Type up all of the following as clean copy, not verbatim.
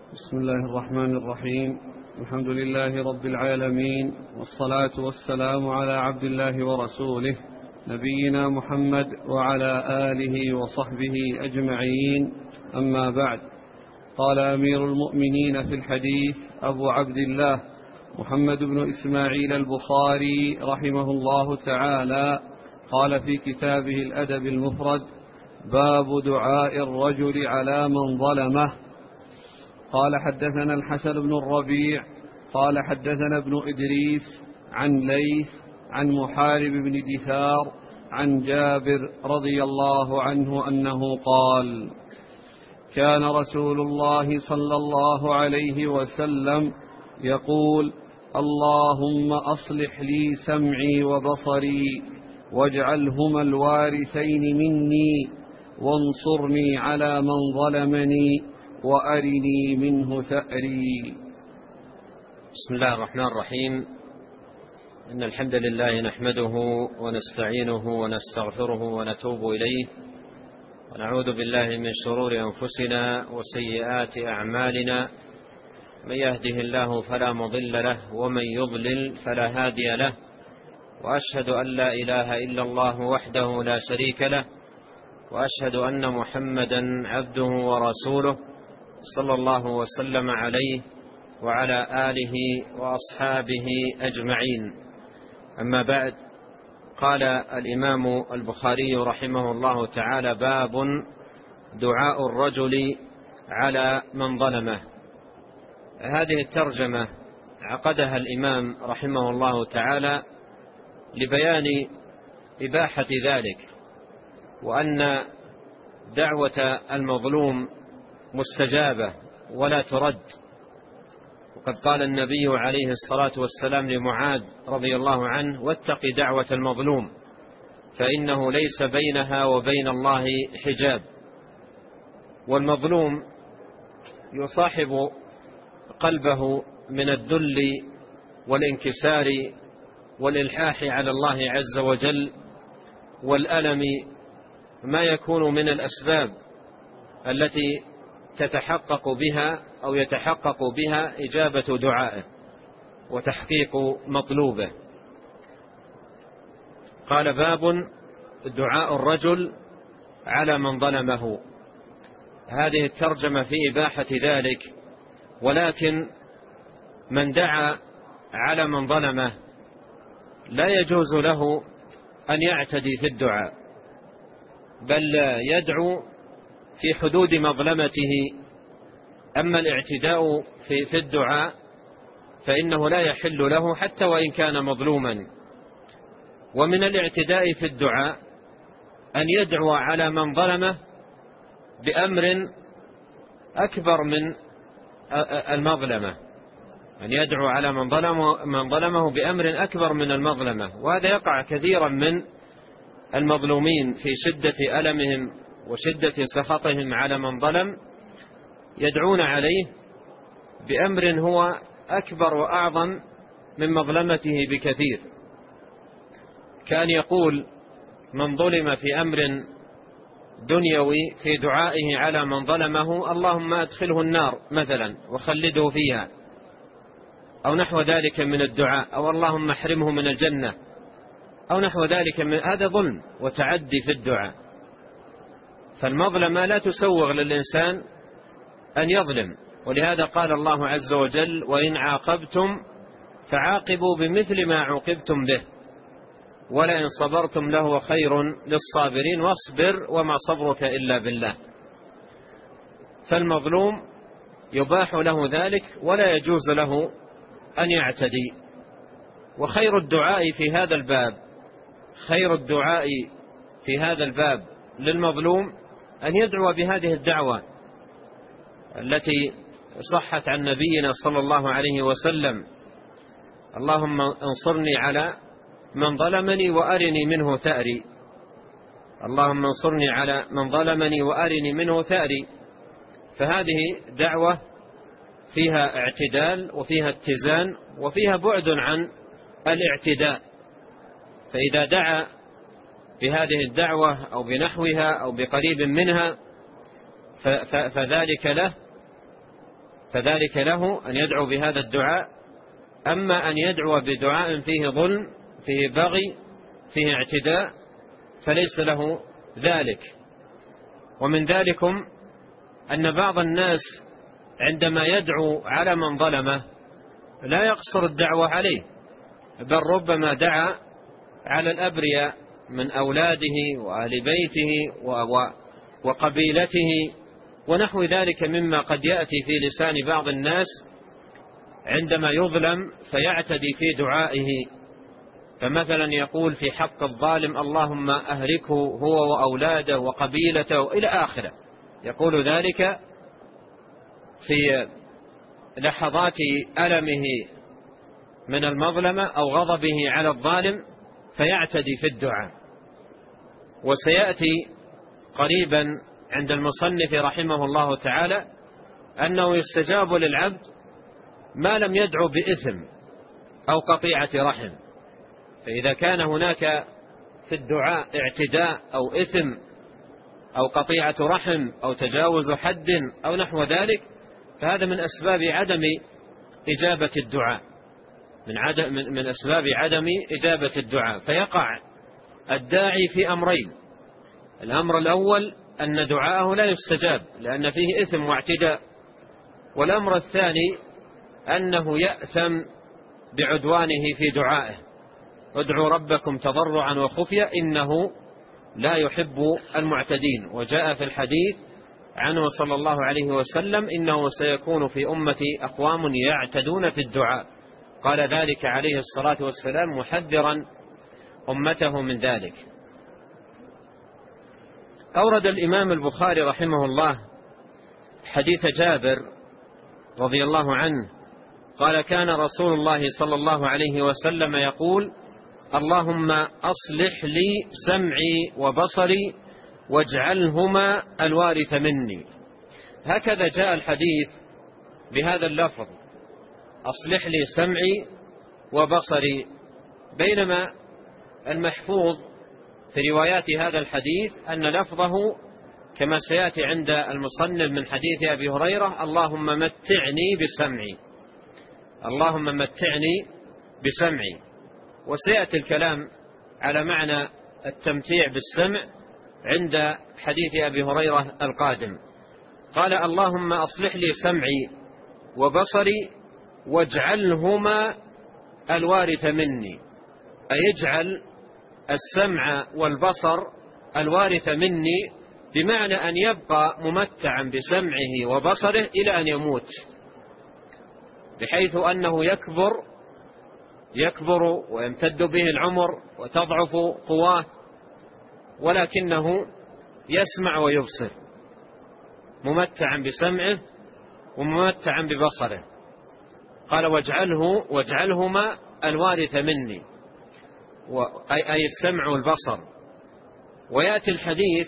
بسم الله الرحمن الرحيم. الحمد لله رب العالمين، والصلاة والسلام على عبد الله ورسوله نبينا محمد وعلى آله وصحبه أجمعين، أما بعد. قال أمير المؤمنين في الحديث أبو عبد الله محمد بن إسماعيل البخاري رحمه الله تعالى، قال في كتابه الأدب المفرد: باب دعاء الرجل على من ظلمه. قال حدثنا الحسن بن الربيع قال حدثنا ابن إدريس عن ليث عن محارب بن دثار عن جابر رضي الله عنه أنه قال: كان رسول الله صلى الله عليه وسلم يقول: اللهم أصلح لي سمعي وبصري واجعلهما الوارثين مني وانصرني على من ظلمني وأرني منه ثأري. بسم الله الرحمن الرحيم. إن الحمد لله نحمده ونستعينه ونستغفره ونتوب إليه، ونعوذ بالله من شرور أنفسنا وسيئات أعمالنا. من يهده الله فلا مضل له، ومن يضلل فلا هادي له، وأشهد أن لا إله إلا الله وحده لا شريك له، وأشهد أن محمدا عبده ورسوله صلى الله وسلم عليه وعلى آله وأصحابه أجمعين. أما بعد، قال الإمام البخاري رحمه الله تعالى: باب دعاء الرجل على من ظلمه. هذه الترجمة عقدها الإمام رحمه الله تعالى لبيان إباحة ذلك، وأن دعوة المظلوم مستجابة ولا ترد. وقد قال النبي عليه الصلاة والسلام لمعاذ رضي الله عنه: واتق دعوة المظلوم فإنه ليس بينها وبين الله حجاب. والمظلوم يصاحب قلبه من الذل والانكسار والإلحاح على الله عز وجل والألم ما يكون من الأسباب التي تتحقق بها أو يتحقق بها إجابة دعائه وتحقيق مطلوبه. قال: باب دعاء الرجل على من ظلمه. هذه الترجمة في إباحة ذلك، ولكن من دعا على من ظلمه لا يجوز له أن يعتدي في الدعاء، بل يدعو في حدود مظلمته. أما الاعتداء في الدعاء فإنه لا يحل له حتى وإن كان مظلوما. ومن الاعتداء في الدعاء أن يدعو على من ظلمه بأمر أكبر من المظلمة، أن يدعو على من ظلمه بأمر أكبر من المظلمة. وهذا يقع كثيرا من المظلومين في شدة ألمهم وشدة سخطهم على من ظلم، يدعون عليه بأمر هو أكبر وأعظم من مظلمته بكثير. كان يقول من ظلم في أمر دنيوي في دعائه على من ظلمه: اللهم أدخله النار مثلا وخلده فيها، أو نحو ذلك من الدعاء، أو اللهم احرمه من الجنة، أو نحو ذلك من هذا ظلم وتعدي في الدعاء. فالمظلمة لا تسوغ للإنسان أن يظلم، ولهذا قال الله عز وجل: وإن عاقبتم فعاقبوا بمثل ما عوقبتم به ولئن صبرتم لهو خير للصابرين واصبر وما صبرك إلا بالله. فالمظلوم يباح له ذلك ولا يجوز له أن يعتدي. وخير الدعاء في هذا الباب، خير الدعاء في هذا الباب للمظلوم أن يدعو بهذه الدعوة التي صحت عن نبينا صلى الله عليه وسلم: اللهم انصرني على من ظلمني وأرني منه ثأري. اللهم انصرني على من ظلمني وأرني منه ثأري. فهذه دعوة فيها اعتدال وفيها اتزان وفيها بعد عن الاعتداء. فإذا دعا بهذه الدعوة أو بنحوها أو بقريب منها فذلك له فذلك له أن يدعو بهذا الدعاء. أما أن يدعو بدعاء فيه ظلم، فيه بغي، فيه اعتداء، فليس له ذلك. ومن ذلكم أن بعض الناس عندما يدعو على من ظلمه لا يقصر الدعوة عليه، بل ربما دعا على الأبرياء من أولاده وأهل بيته وقبيلته ونحو ذلك مما قد يأتي في لسان بعض الناس عندما يظلم فيعتدي في دعائه. فمثلا يقول في حق الظالم اللهم أهلكه هو وأولاده وقبيلته إلى آخره، يقول ذلك في لحظات ألمه من المظلمة أو غضبه على الظالم، فيعتدي في الدعاء. وسيأتي قريبا عند المصنف رحمه الله تعالى أنه يستجاب للعبد ما لم يدعو بإثم أو قطيعة رحم. فإذا كان هناك في الدعاء اعتداء أو إثم أو قطيعة رحم أو تجاوز حد أو نحو ذلك، فهذا من أسباب عدم إجابة الدعاء، من أسباب عدم إجابة الدعاء. فيقع الداعي في أمرين: الأمر الأول أن دعاءه لا يستجاب لأن فيه إثم واعتداء، والأمر الثاني أنه يأثم بعدوانه في دعائه. ادعوا ربكم تضرعا وخفيا إنه لا يحب المعتدين. وجاء في الحديث عنه صلى الله عليه وسلم إنه سيكون في أمتي أقوام يعتدون في الدعاء، قال ذلك عليه الصلاة والسلام محذرا أمته من ذلك. أورد الإمام البخاري رحمه الله حديث جابر رضي الله عنه قال كان رسول الله صلى الله عليه وسلم يقول اللهم أصلح لي سمعي وبصري واجعلهما الوارث مني. هكذا جاء الحديث بهذا اللفظ: أصلح لي سمعي وبصري، بينما المحفوظ في روايات هذا الحديث أن لفظه كما سيأتي عند المصنف من حديث أبي هريرة: اللهم متعني بسمعي، اللهم متعني بسمعي. وسيأتي الكلام على معنى التمتيع بالسمع عند حديث أبي هريرة القادم. قال اللهم أصلح لي سمعي وبصري واجعلهما الوارث مني، أي اجعل السمع والبصر الوارث مني، بمعنى أن يبقى ممتعا بسمعه وبصره إلى أن يموت، بحيث أنه يكبر ويمتد به العمر وتضعف قواه، ولكنه يسمع ويبصر، ممتعا بسمعه وممتعا ببصره. قال واجعلهما الوارث مني، أي السمع والبصر. ويأتي الحديث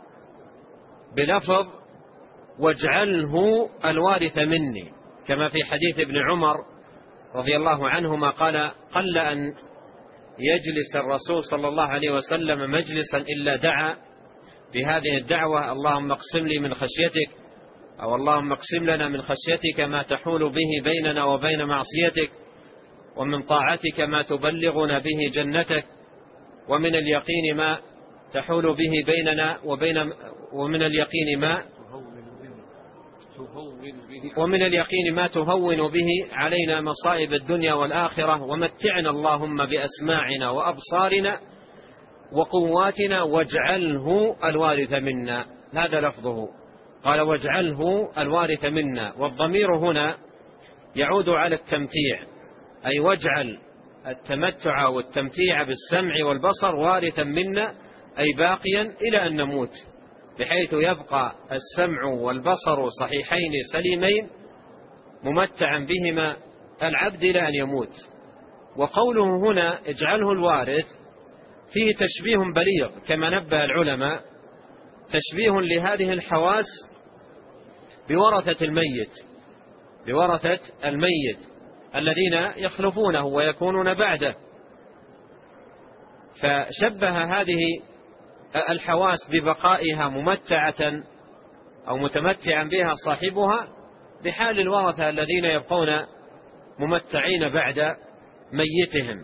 بلفظ واجعله الوارث مني، كما في حديث ابن عمر رضي الله عنهما قال قل أن يجلس الرسول صلى الله عليه وسلم مجلسا إلا دعا بهذه الدعوة: اللهم اقسم لي من خشيتك، أو اللهم اقسم لنا من خشيتك ما تحول به بيننا وبين معصيتك، ومن طاعتك ما تبلغنا به جنتك، ومن اليقين ما تحول به بيننا ومن اليقين ما تهون به علينا مصائب الدنيا والآخرة، ومتعنا اللهم بأسماعنا وأبصارنا وقواتنا واجعله الوارث منا. هذا لفظه، قال واجعله الوارث منا، والضمير هنا يعود على التمتيع، أي واجعل التمتع والتمتيع بالسمع والبصر وارثا منا، أي باقيا إلى أن نموت، بحيث يبقى السمع والبصر صحيحين سليمين ممتعا بهما العبد إلى أن يموت. وقوله هنا اجعله الوارث فيه تشبيه بليغ كما نبه العلماء، تشبيه لهذه الحواس بورثة الميت الذين يخلفونه ويكونون بعده، فشبه هذه الحواس ببقائها ممتعة أو متمتعا بها صاحبها بحال الورثة الذين يبقون ممتعين بعد ميتهم.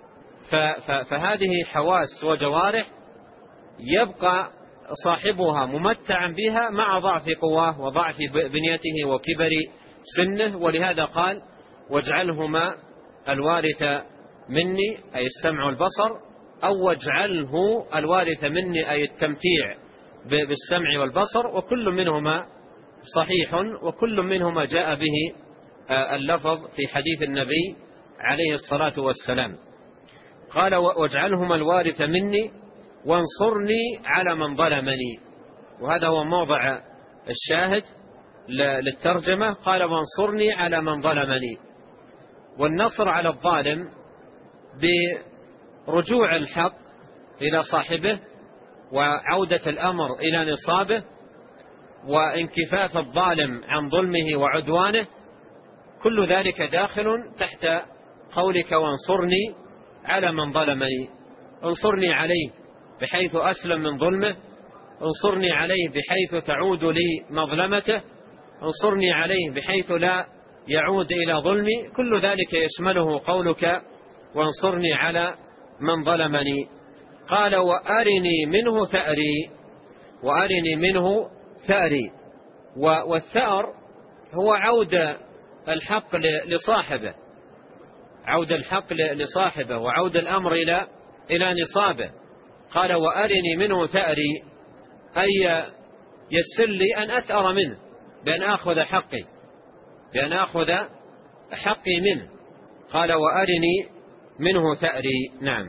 فهذه حواس وجوارح يبقى صاحبها ممتعا بها مع ضعف قواه وضعف بنيته وكبر سنه، ولهذا قال واجعلهما الوارث مني أي السمع والبصر، أو واجعله الوارث مني أي التمتيع بالسمع والبصر، وكل منهما صحيح وكل منهما جاء به اللفظ في حديث النبي عليه الصلاة والسلام. قال واجعلهما الوارث مني وانصرني على من ظلمني، وهذا هو موضع الشاهد للترجمة. قال وانصرني على من ظلمني، والنصر على الظالم برجوع الحق إلى صاحبه وعودة الأمر إلى نصابه وانكفاف الظالم عن ظلمه وعدوانه، كل ذلك داخل تحت قولك وانصرني على من ظلمني. انصرني عليه بحيث أسلم من ظلمه، انصرني عليه بحيث تعود لي مظلمته، انصرني عليه بحيث لا يعود إلى ظلمي، كل ذلك يشمله قولك وانصرني على من ظلمني. قال وأرني منه ثأري، وأرني منه ثأري، والثأر هو عود الحق لصاحبه، عود الحق لصاحبه وعود الأمر إلى نصابه. قال وأرني منه ثأري أي يسر لي أن أثأر منه، بأن أخذ حقي، بأن أخذ حقي منه. قال وأرني منه ثأري. نعم.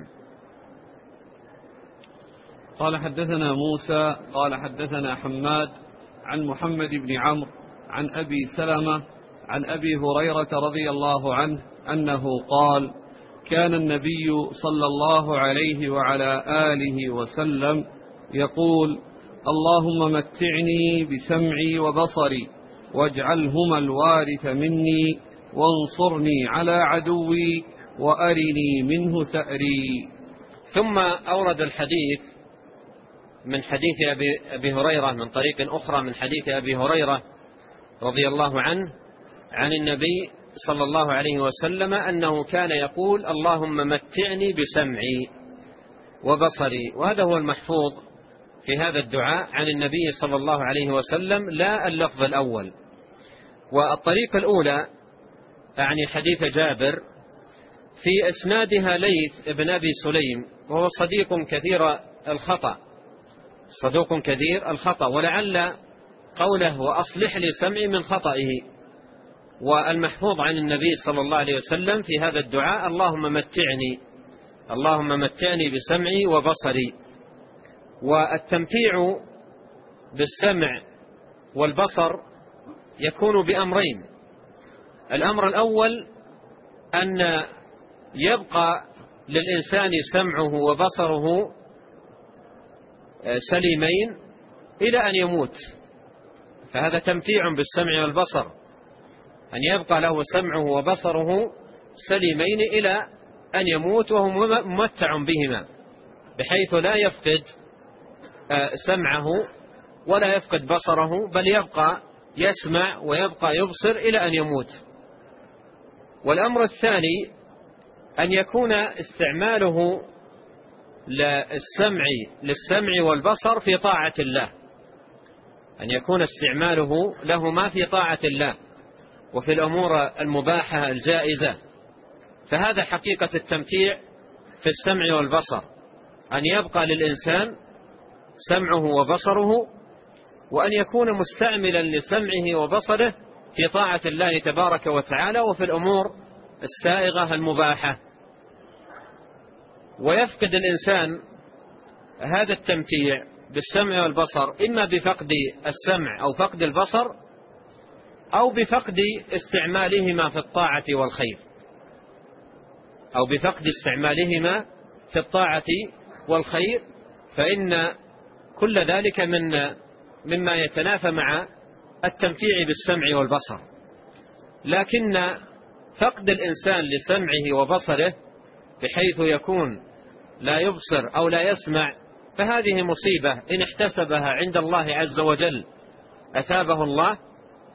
قال حدثنا موسى قال حدثنا حماد عن محمد بن عمرو عن أبي سلمة عن أبي هريرة رضي الله عنه أنه قال كان النبي صلى الله عليه وعلى آله وسلم يقول اللهم متعني بسمعي وبصري واجعلهما الوارث مني وانصرني على عدوي وأرني منه ثأري. ثم أورد الحديث من حديث أبي هريرة من طريق أخرى من حديث أبي هريرة رضي الله عنه عن النبي صلى الله عليه وسلم أنه كان يقول اللهم متعني بسمعي وبصري، وهذا هو المحفوظ في هذا الدعاء عن النبي صلى الله عليه وسلم، لا اللفظ الأول. والطريقة الأولى يعني حديث جابر في إسنادها ليث بن أبي سليم، وهو صديق كثير الخطأ، صدوق كثير الخطأ، ولعل قوله وأصلح لي سمعي من خطئه. والمحفوظ عن النبي صلى الله عليه وسلم في هذا الدعاء اللهم متعني بسمعي وبصري. والتمتيع بالسمع والبصر يكون بأمرين: الأمر الأول أن يبقى للإنسان سمعه وبصره سليمين إلى أن يموت، فهذا تمتيع بالسمع والبصر، أن يبقى له سمعه وبصره سليمين إلى أن يموت وهو ممتع بهما، بحيث لا يفقد سمعه ولا يفقد بصره، بل يبقى يسمع ويبقى يبصر إلى أن يموت. والأمر الثاني أن يكون استعماله للسمع والبصر في طاعة الله، أن يكون استعماله لهما في طاعة الله وفي الأمور المباحة الجائزة. فهذا حقيقة التمتيع في السمع والبصر، أن يبقى للإنسان سمعه وبصره، وأن يكون مستعملا لسمعه وبصره في طاعة الله تبارك وتعالى وفي الأمور السائغة المباحة. ويفقد الإنسان هذا التمتيع بالسمع والبصر إما بفقد السمع أو فقد البصر، أو بفقد استعمالهما في الطاعة والخير، أو بفقد استعمالهما في الطاعة والخير، فإن كل ذلك مما يتنافى مع التمتيع بالسمع والبصر. لكن فقد الإنسان لسمعه وبصره بحيث يكون لا يبصر أو لا يسمع، فهذه مصيبة إن احتسبها عند الله عز وجل أثابه الله،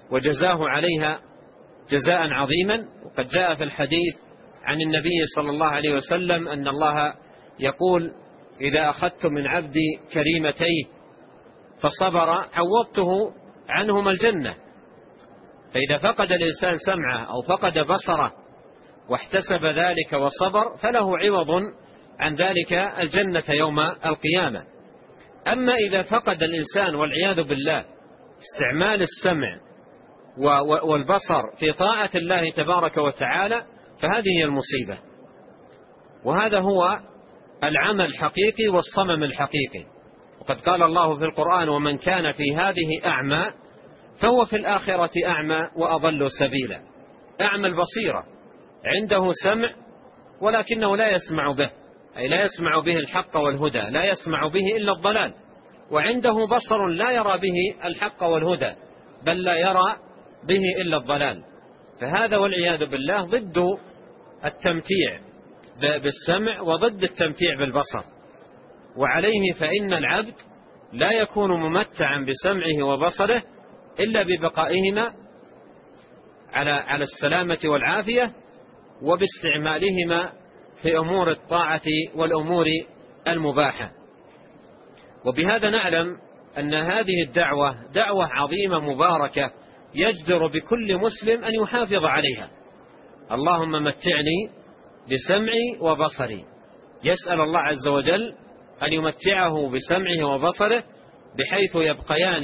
وجزاه عليها جزاء عظيما. وقد جاء في الحديث عن النبي صلى الله عليه وسلم أن الله يقول: إذا أخذت من عبدي كريمتيه فصبر عوضته عنهما الجنة. فإذا فقد الإنسان سمعه أو فقد بصره واحتسب ذلك وصبر فله عوض عن ذلك الجنة يوم القيامة. أما إذا فقد الإنسان والعياذ بالله استعمال السمع والبصر في طاعة الله تبارك وتعالى فهذه هي المصيبة، وهذا هو العمى الحقيقي والصمم الحقيقي. وقد قال الله في القرآن: ومن كان في هذه أعمى فهو في الآخرة أعمى وأضل سبيلا. أعمى البصيرة، عنده سمع ولكنه لا يسمع به، أي لا يسمع به الحق والهدى، لا يسمع به إلا الضلال. وعنده بصر لا يرى به الحق والهدى، بل لا يرى به إلا الضلال. فهذا والعياذ بالله ضد التمتيع بالسمع وضد التمتيع بالبصر. وعليه فإن العبد لا يكون ممتعا بسمعه وبصره إلا ببقائهما على السلامة والعافية، وباستعمالهما في أمور الطاعة والأمور المباحة. وبهذا نعلم أن هذه الدعوة دعوة عظيمة مباركة يجدر بكل مسلم أن يحافظ عليها. اللهم متعني بسمعي وبصري، يسأل الله عز وجل أن يمتعه بسمعه وبصره بحيث يبقيان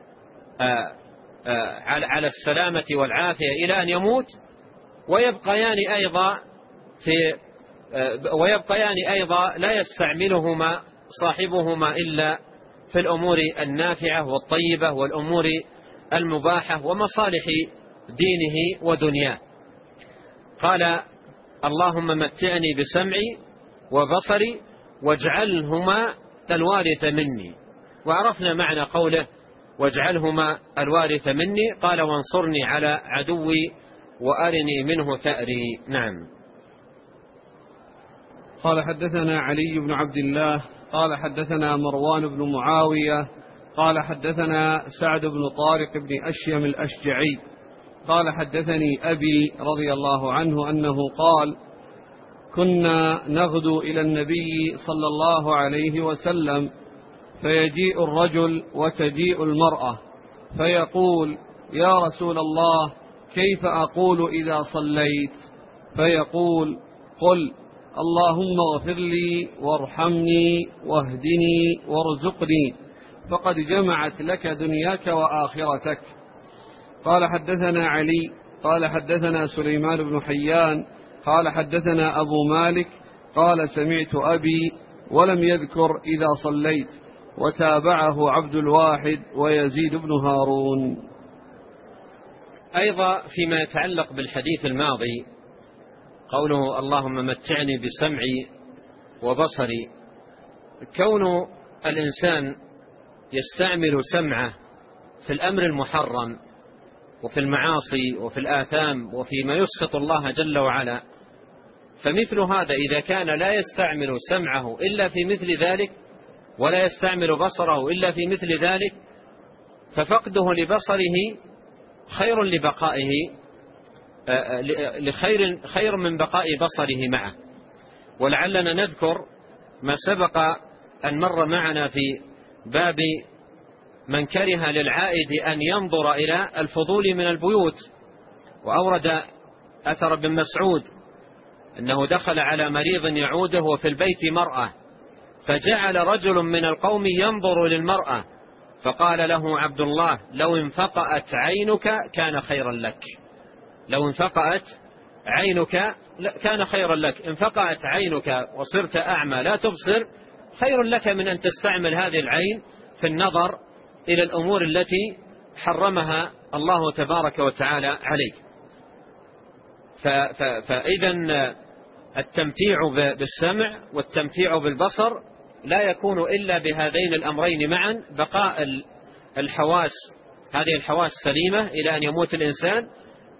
على السلامة والعافية إلى أن يموت، ويبقيان أيضا لا يستعملهما صاحبهما إلا في الأمور النافعة والطيبة والأمور المباحة ومصالح دينه ودنياه. قال: اللهم متعني بسمعي وبصري واجعلهما الوارث مني. وعرفنا معنى قوله واجعلهما الوارث مني، قال: وانصرني على عدوي وأرني منه ثأري. نعم. قال: حدثنا علي بن عبد الله قال حدثنا مروان بن معاوية قال حدثنا سعد بن طارق بن أشيم الأشجعي قال: حدثني أبي رضي الله عنه أنه قال: كنا نغدو إلى النبي صلى الله عليه وسلم فيجيء الرجل وتجيء المرأة فيقول: يا رسول الله، كيف أقول إذا صليت؟ فيقول: قل: اللهم اغفر لي وارحمني واهدني وارزقني، فقد جمعت لك دنياك وآخرتك. قال: حدثنا علي قال حدثنا سليمان بن حيان قال حدثنا أبو مالك قال: سمعت أبي ولم يذكر إذا صليت، وتابعه عبد الواحد ويزيد بن هارون. أيضا فيما يتعلق بالحديث الماضي قوله: اللهم متعني بسمعي وبصري، كون الإنسان يستعمل سمعه في الأمر المحرم وفي المعاصي وفي الآثام وفيما يسخط الله جل وعلا، فمثل هذا إذا كان لا يستعمل سمعه إلا في مثل ذلك ولا يستعمل بصره إلا في مثل ذلك، ففقده لبصره خير لبقائه، خير من بقاء بصره معه. ولعلنا نذكر ما سبق أن مر معنا في باب من كره للعائد أن ينظر إلى الفضول من البيوت. وأورد أثر ابن مسعود أنه دخل على مريض يعوده وفي البيت مرأة، فجعل رجل من القوم ينظر للمرأة، فقال له عبد الله: لو انفقأت عينك كان خيرا لك. لو انفقأت عينك كان خيرا لك. انفقأت عينك وصرت أعمى لا تبصر، خير لك من أن تستعمل هذه العين في النظر إلى الأمور التي حرمها الله تبارك وتعالى عليك. فإذا التمتيع بالسمع والتمتيع بالبصر لا يكون إلا بهذين الأمرين معا: بقاء الحواس، هذه الحواس سليمة إلى أن يموت الإنسان،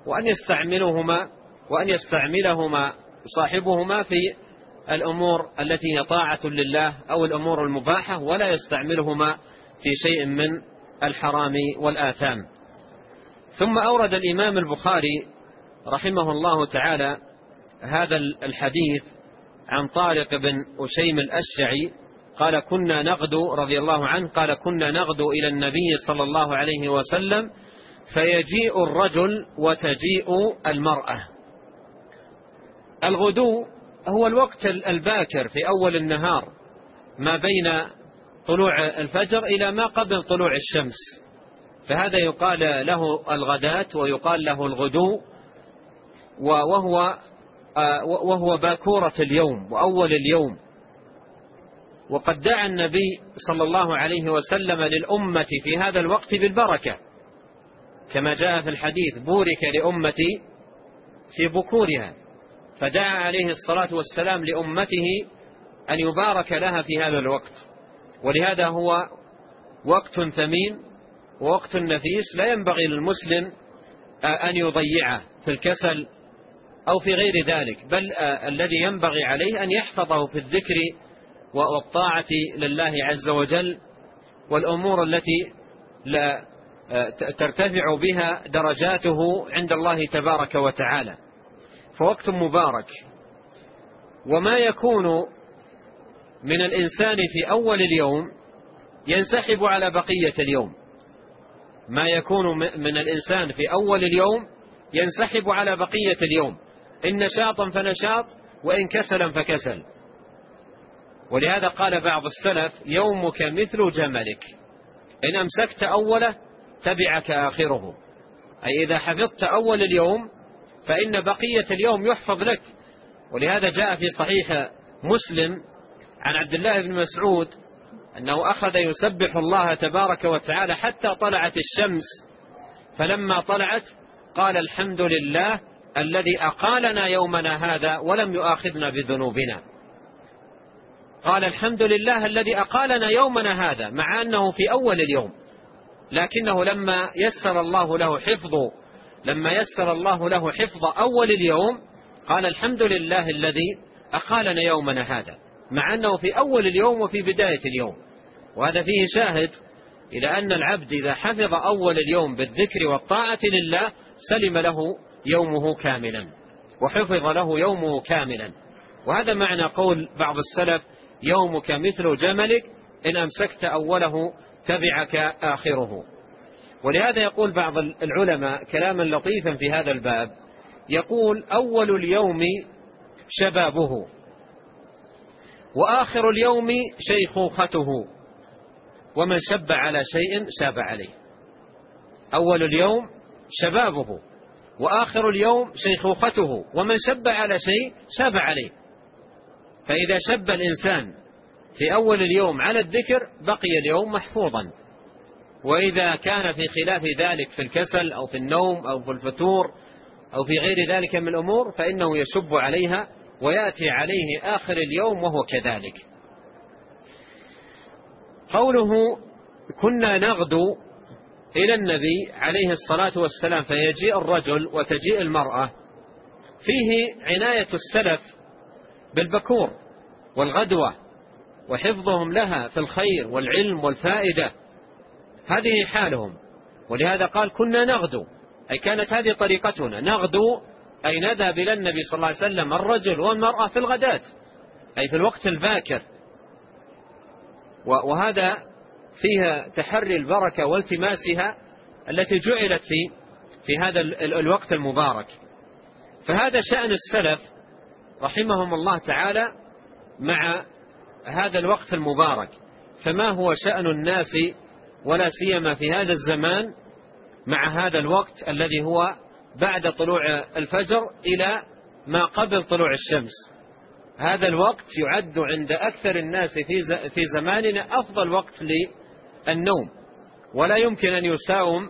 وأن يستعملهما صاحبهما في الأمور التي هي طاعة لله أو الأمور المباحة، ولا يستعملهما في شيء من الحرام والآثام. ثم أورد الإمام البخاري رحمه الله تعالى هذا الحديث عن طارق بن أشيم الأشجعي قال كنا نغدو رضي الله عنه قال كنا نغدو إلى النبي صلى الله عليه وسلم فيجيء الرجل وتجيء المرأة. الغدو هو الوقت الباكر في أول النهار ما بين طلوع الفجر إلى ما قبل طلوع الشمس، فهذا يقال له الغداة ويقال له الغدو، وهو باكورة اليوم وأول اليوم. وقد دعا النبي صلى الله عليه وسلم للأمة في هذا الوقت بالبركة كما جاء في الحديث بورك لأمتي في بكورها، فدعا عليه الصلاة والسلام لأمته أن يبارك لها في هذا الوقت. ولهذا هو وقت ثمين ووقت نفيس لا ينبغي للمسلم أن يضيعه في الكسل أو في غير ذلك، بل الذي ينبغي عليه أن يحفظه في الذكر والطاعة لله عز وجل والأمور التي لا ترتفع بها درجاته عند الله تبارك وتعالى. فوقت مبارك. وما يكون من الإنسان في أول اليوم ينسحب على بقية اليوم، ما يكون من الإنسان في أول اليوم ينسحب على بقية اليوم، إن نشاطا فنشاط وإن كسلا فكسل. ولهذا قال بعض السلف يومك مثل جملك إن أمسكت أوله تبعك آخره، أي إذا حفظت أول اليوم فإن بقية اليوم يحفظ لك. ولهذا جاء في صحيح مسلم عن عبد الله بن مسعود أنه أخذ يسبح الله تبارك وتعالى حتى طلعت الشمس، فلما طلعت قال الحمد لله الذي أقالنا يومنا هذا ولم يؤاخذنا بذنوبنا. قال الحمد لله الذي أقالنا يومنا هذا مع أنه في أول اليوم، لكنه لما يسر الله له حفظ أول اليوم قال الحمد لله الذي أقالنا يومنا هذا مع أنه في أول اليوم وفي بداية اليوم. وهذا فيه شاهد إلى أن العبد إذا حفظ أول اليوم بالذكر والطاعة لله سلم له يومه كاملا وحفظ له يومه كاملا. وهذا معنى قول بعض السلف يومك مثل جملك إن أمسكت أوله تبعك آخره. ولهذا يقول بعض العلماء كلاما لطيفا في هذا الباب، يقول أول اليوم شبابه وآخر اليوم شيخوخته ومن شب على شيء شاب عليه. أول اليوم شبابه وآخر اليوم شيخوخته ومن شب على شيء شاب عليه. فإذا شب الإنسان في أول اليوم على الذكر بقي اليوم محفوظا، وإذا كان في خلاف ذلك في الكسل أو في النوم أو في الفتور أو في غير ذلك من الأمور فإنه يشب عليها ويأتي عليه آخر اليوم وهو كذلك. قوله كنا نغدو إلى النبي عليه الصلاة والسلام فيجيء الرجل وتجيء المرأة، فيه عناية السلف بالبكور والغدوة وحفظهم لها في الخير والعلم والفائدة، هذه حالهم. ولهذا قال كنا نغدو، أي كانت هذه طريقتنا، نغدو أي نذهب إلى النبي صلى الله عليه وسلم الرجل والمرأة في الغداة أي في الوقت الباكر. وهذا فيها تحري البركة والتماسها التي جعلت في هذا الوقت المبارك. فهذا شأن السلف رحمهم الله تعالى مع هذا الوقت المبارك. فما هو شأن الناس ولا سيما في هذا الزمان مع هذا الوقت الذي هو بعد طلوع الفجر إلى ما قبل طلوع الشمس؟ هذا الوقت يعد عند أكثر الناس في زماننا أفضل وقت للنوم، ولا يمكن أن يساوم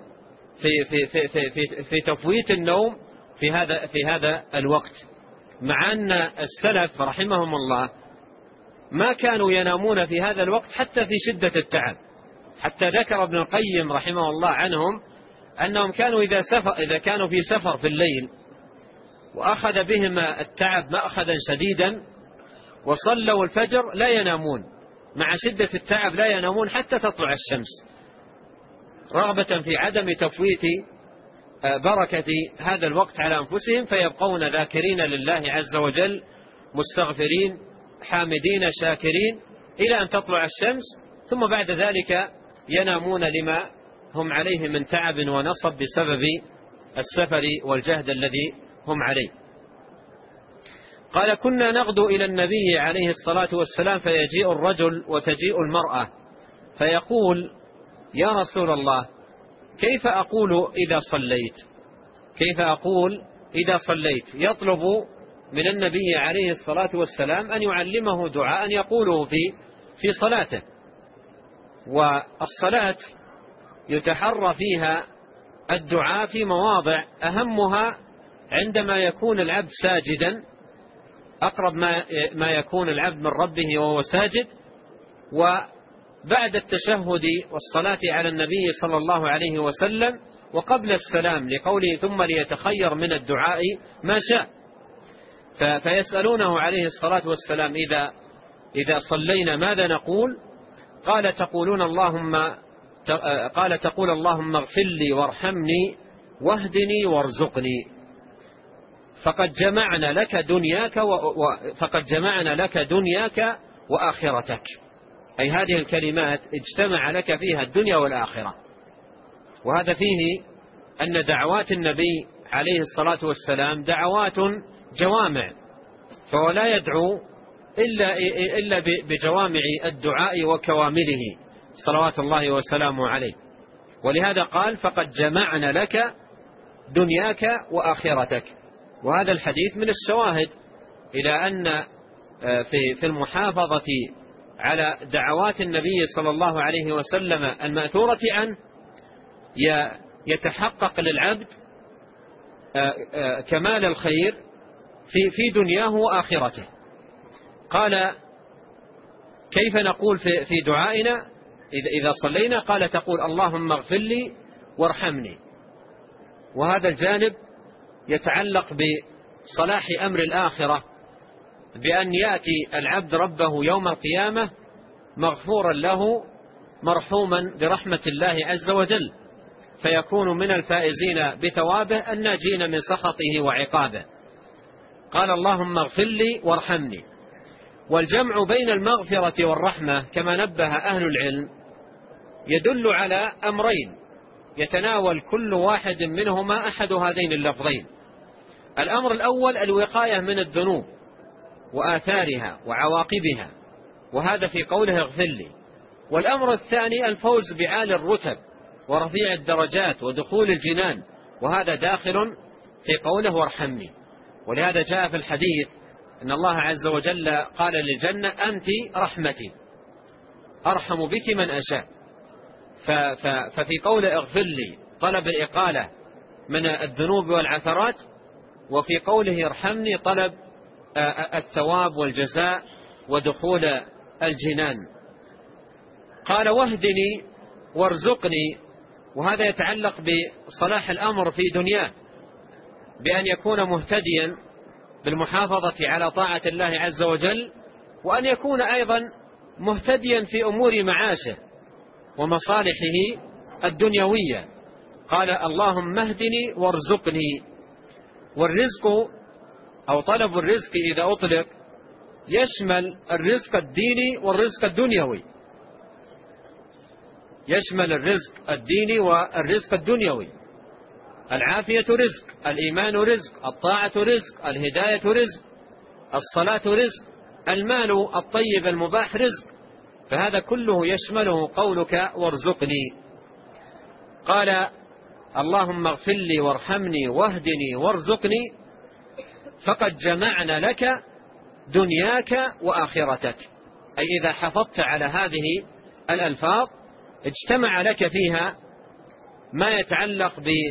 في تفويت النوم في هذا الوقت، مع أن السلف رحمهم الله ما كانوا ينامون في هذا الوقت حتى في شدة التعب. حتى ذكر ابن القيم رحمه الله عنهم أنهم كانوا إذا كانوا في سفر في الليل وأخذ بهم التعب مأخذا شديدا وصلوا الفجر لا ينامون، مع شدة التعب لا ينامون حتى تطلع الشمس، رغبة في عدم تفويت بركة هذا الوقت على أنفسهم، فيبقون ذاكرين لله عز وجل مستغفرين حامدين شاكرين إلى أن تطلع الشمس، ثم بعد ذلك ينامون لما هم عليه من تعب ونصب بسبب السفر والجهد الذي هم عليه. قال: كنا نغدو إلى النبي عليه الصلاة والسلام فيجيء الرجل وتجيء المرأة فيقول: يا رسول الله، كيف أقول إذا صليت؟ كيف أقول إذا صليت؟ يطلب من النبي عليه الصلاة والسلام أن يعلمه دعاء يقوله في صلاته. والصلاة يتحرى فيها الدعاء في مواضع، أهمها عندما يكون العبد ساجدا، أقرب ما يكون العبد من ربه وهو ساجد، وبعد التشهد والصلاة على النبي صلى الله عليه وسلم، وقبل السلام لقوله: ثم ليتخير من الدعاء ما شاء. فيسألونه عليه الصلاة والسلام: إذا صلينا ماذا نقول؟ قال: تقول اللهم اغفر لي وارحمني واهدني وارزقني، فقد جمعنا لك دنياك وآخرتك. أي هذه الكلمات اجتمع لك فيها الدنيا والآخرة. وهذا فيه أن دعوات النبي عليه الصلاة والسلام دعوات جوامع، فهو لا يدعو إلا بجوامع الدعاء وكوامله صلوات الله وسلامه عليه. ولهذا قال: فقد جمعنا لك دنياك وآخرتك. وهذا الحديث من الشواهد إلى أن في المحافظة على دعوات النبي صلى الله عليه وسلم المأثورة عنه يتحقق للعبد كمال الخير في دنياه وآخرته. قال: كيف نقول في دعائنا إذا صلينا؟ قال: تقول اللهم اغفر لي وارحمني. وهذا الجانب يتعلق بصلاح أمر الآخرة، بأن يأتي العبد ربه يوم القيامة مغفورا له مرحوما برحمة الله عز وجل، فيكون من الفائزين بثوابه الناجين من سخطه وعقابه. قال: اللهم اغفر لي وارحمني. والجمع بين المغفرة والرحمة كما نبه أهل العلم يدل على أمرين يتناول كل واحد منهما أحد هذين اللفظين. الأمر الأول الوقاية من الذنوب وآثارها وعواقبها، وهذا في قوله اغفر لي. والأمر الثاني الفوز بعالي الرتب ورفيع الدرجات ودخول الجنان، وهذا داخل في قوله وارحمني. ولهذا جاء في الحديث أن الله عز وجل قال للجنة: أنت رحمتي أرحم بك من أشاء. ففي قوله اغفر لي طلب الإقالة من الذنوب والعثرات، وفي قوله ارحمني طلب الثواب والجزاء ودخول الجنان. قال: واهدني وارزقني، وهذا يتعلق بصلاح الأمر في دنياه، بأن يكون مهتديا بالمحافظة على طاعة الله عز وجل، وأن يكون أيضا مهتديا في أمور معاشه ومصالحه الدنيوية. قال: اللهم اهدني وارزقني. والرزق أو طلب الرزق إذا أطلق يشمل الرزق الديني والرزق الدنيوي، يشمل الرزق الديني والرزق الدنيوي. العافية رزق، الإيمان رزق، الطاعة رزق، الهداية رزق، الصلاة رزق، المال الطيب المباح رزق، فهذا كله يشمله قولك وارزقني. قال: اللهم اغفر لي وارحمني واهدني وارزقني، فقد جمعنا لك دنياك وآخرتك. أي إذا حفظت على هذه الألفاظ اجتمع لك فيها ما يتعلق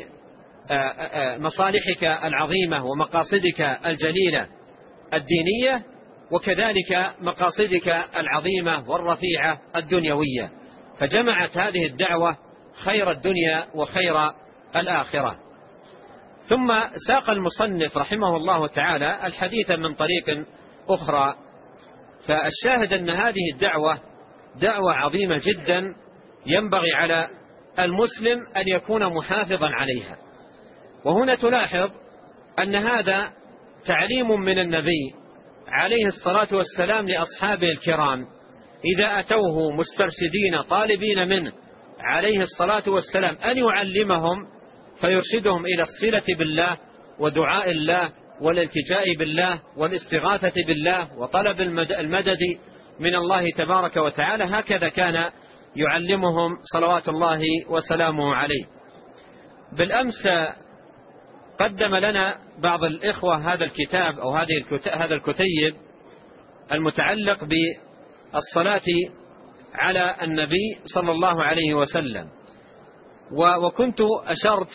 بمصالحك العظيمة ومقاصدك الجليلة الدينية، وكذلك مقاصدك العظيمة والرفيعة الدنيوية. فجمعت هذه الدعوة خير الدنيا وخير الآخرة. ثم ساق المصنف رحمه الله تعالى الحديث من طريق أخرى. فالشاهد أن هذه الدعوة دعوة عظيمة جدا، ينبغي على المسلم أن يكون محافظا عليها، وهنا تلاحظ أن هذا تعليم من النبي عليه الصلاة والسلام لأصحابه الكرام إذا أتوه مسترشدين طالبين منه عليه الصلاة والسلام أن يعلمهم فيرشدهم إلى الصلة بالله ودعاء الله والالتجاء بالله والاستغاثة بالله وطلب المدد من الله تبارك وتعالى. هكذا كان يعلمهم صلوات الله وسلامه عليه. بالأمس قدم لنا بعض الإخوة هذا الكتاب أو هذا الكتيب المتعلق بالصلاة على النبي صلى الله عليه وسلم، وكنت أشرت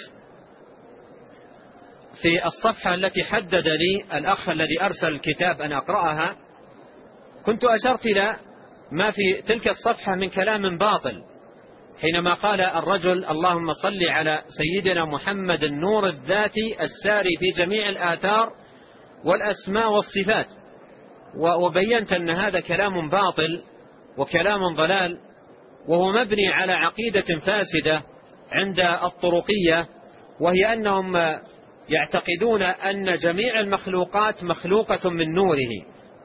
في الصفحة التي حدد لي الأخ الذي أرسل الكتاب أن أقرأها، كنت أشرت إلى ما في تلك الصفحة من كلام باطل حينما قال الرجل اللهم صل على سيدنا محمد النور الذاتي الساري في جميع الآثار والأسماء والصفات، وبينت أن هذا كلام باطل وكلام ضلال، وهو مبني على عقيدة فاسدة عند الطرقية، وهي أنهم يعتقدون أن جميع المخلوقات مخلوقة من نوره،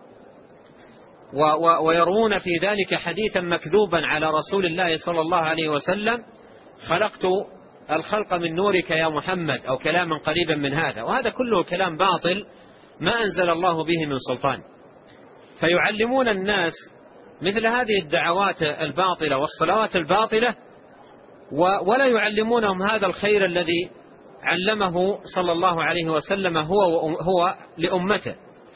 ويروون في ذلك حديثا مكذوبا على رسول الله صلى الله عليه وسلم خلقت الخلق من نورك يا محمد، أو كلاما قريبا من هذا. وهذا كله كلام باطل ما أنزل الله به من سلطان. فيعلمون الناس مثل هذه الدعوات الباطلة والصلوات الباطلة، ولا يعلمونهم هذا الخير الذي علمه صلى الله عليه وسلم هو لأمته.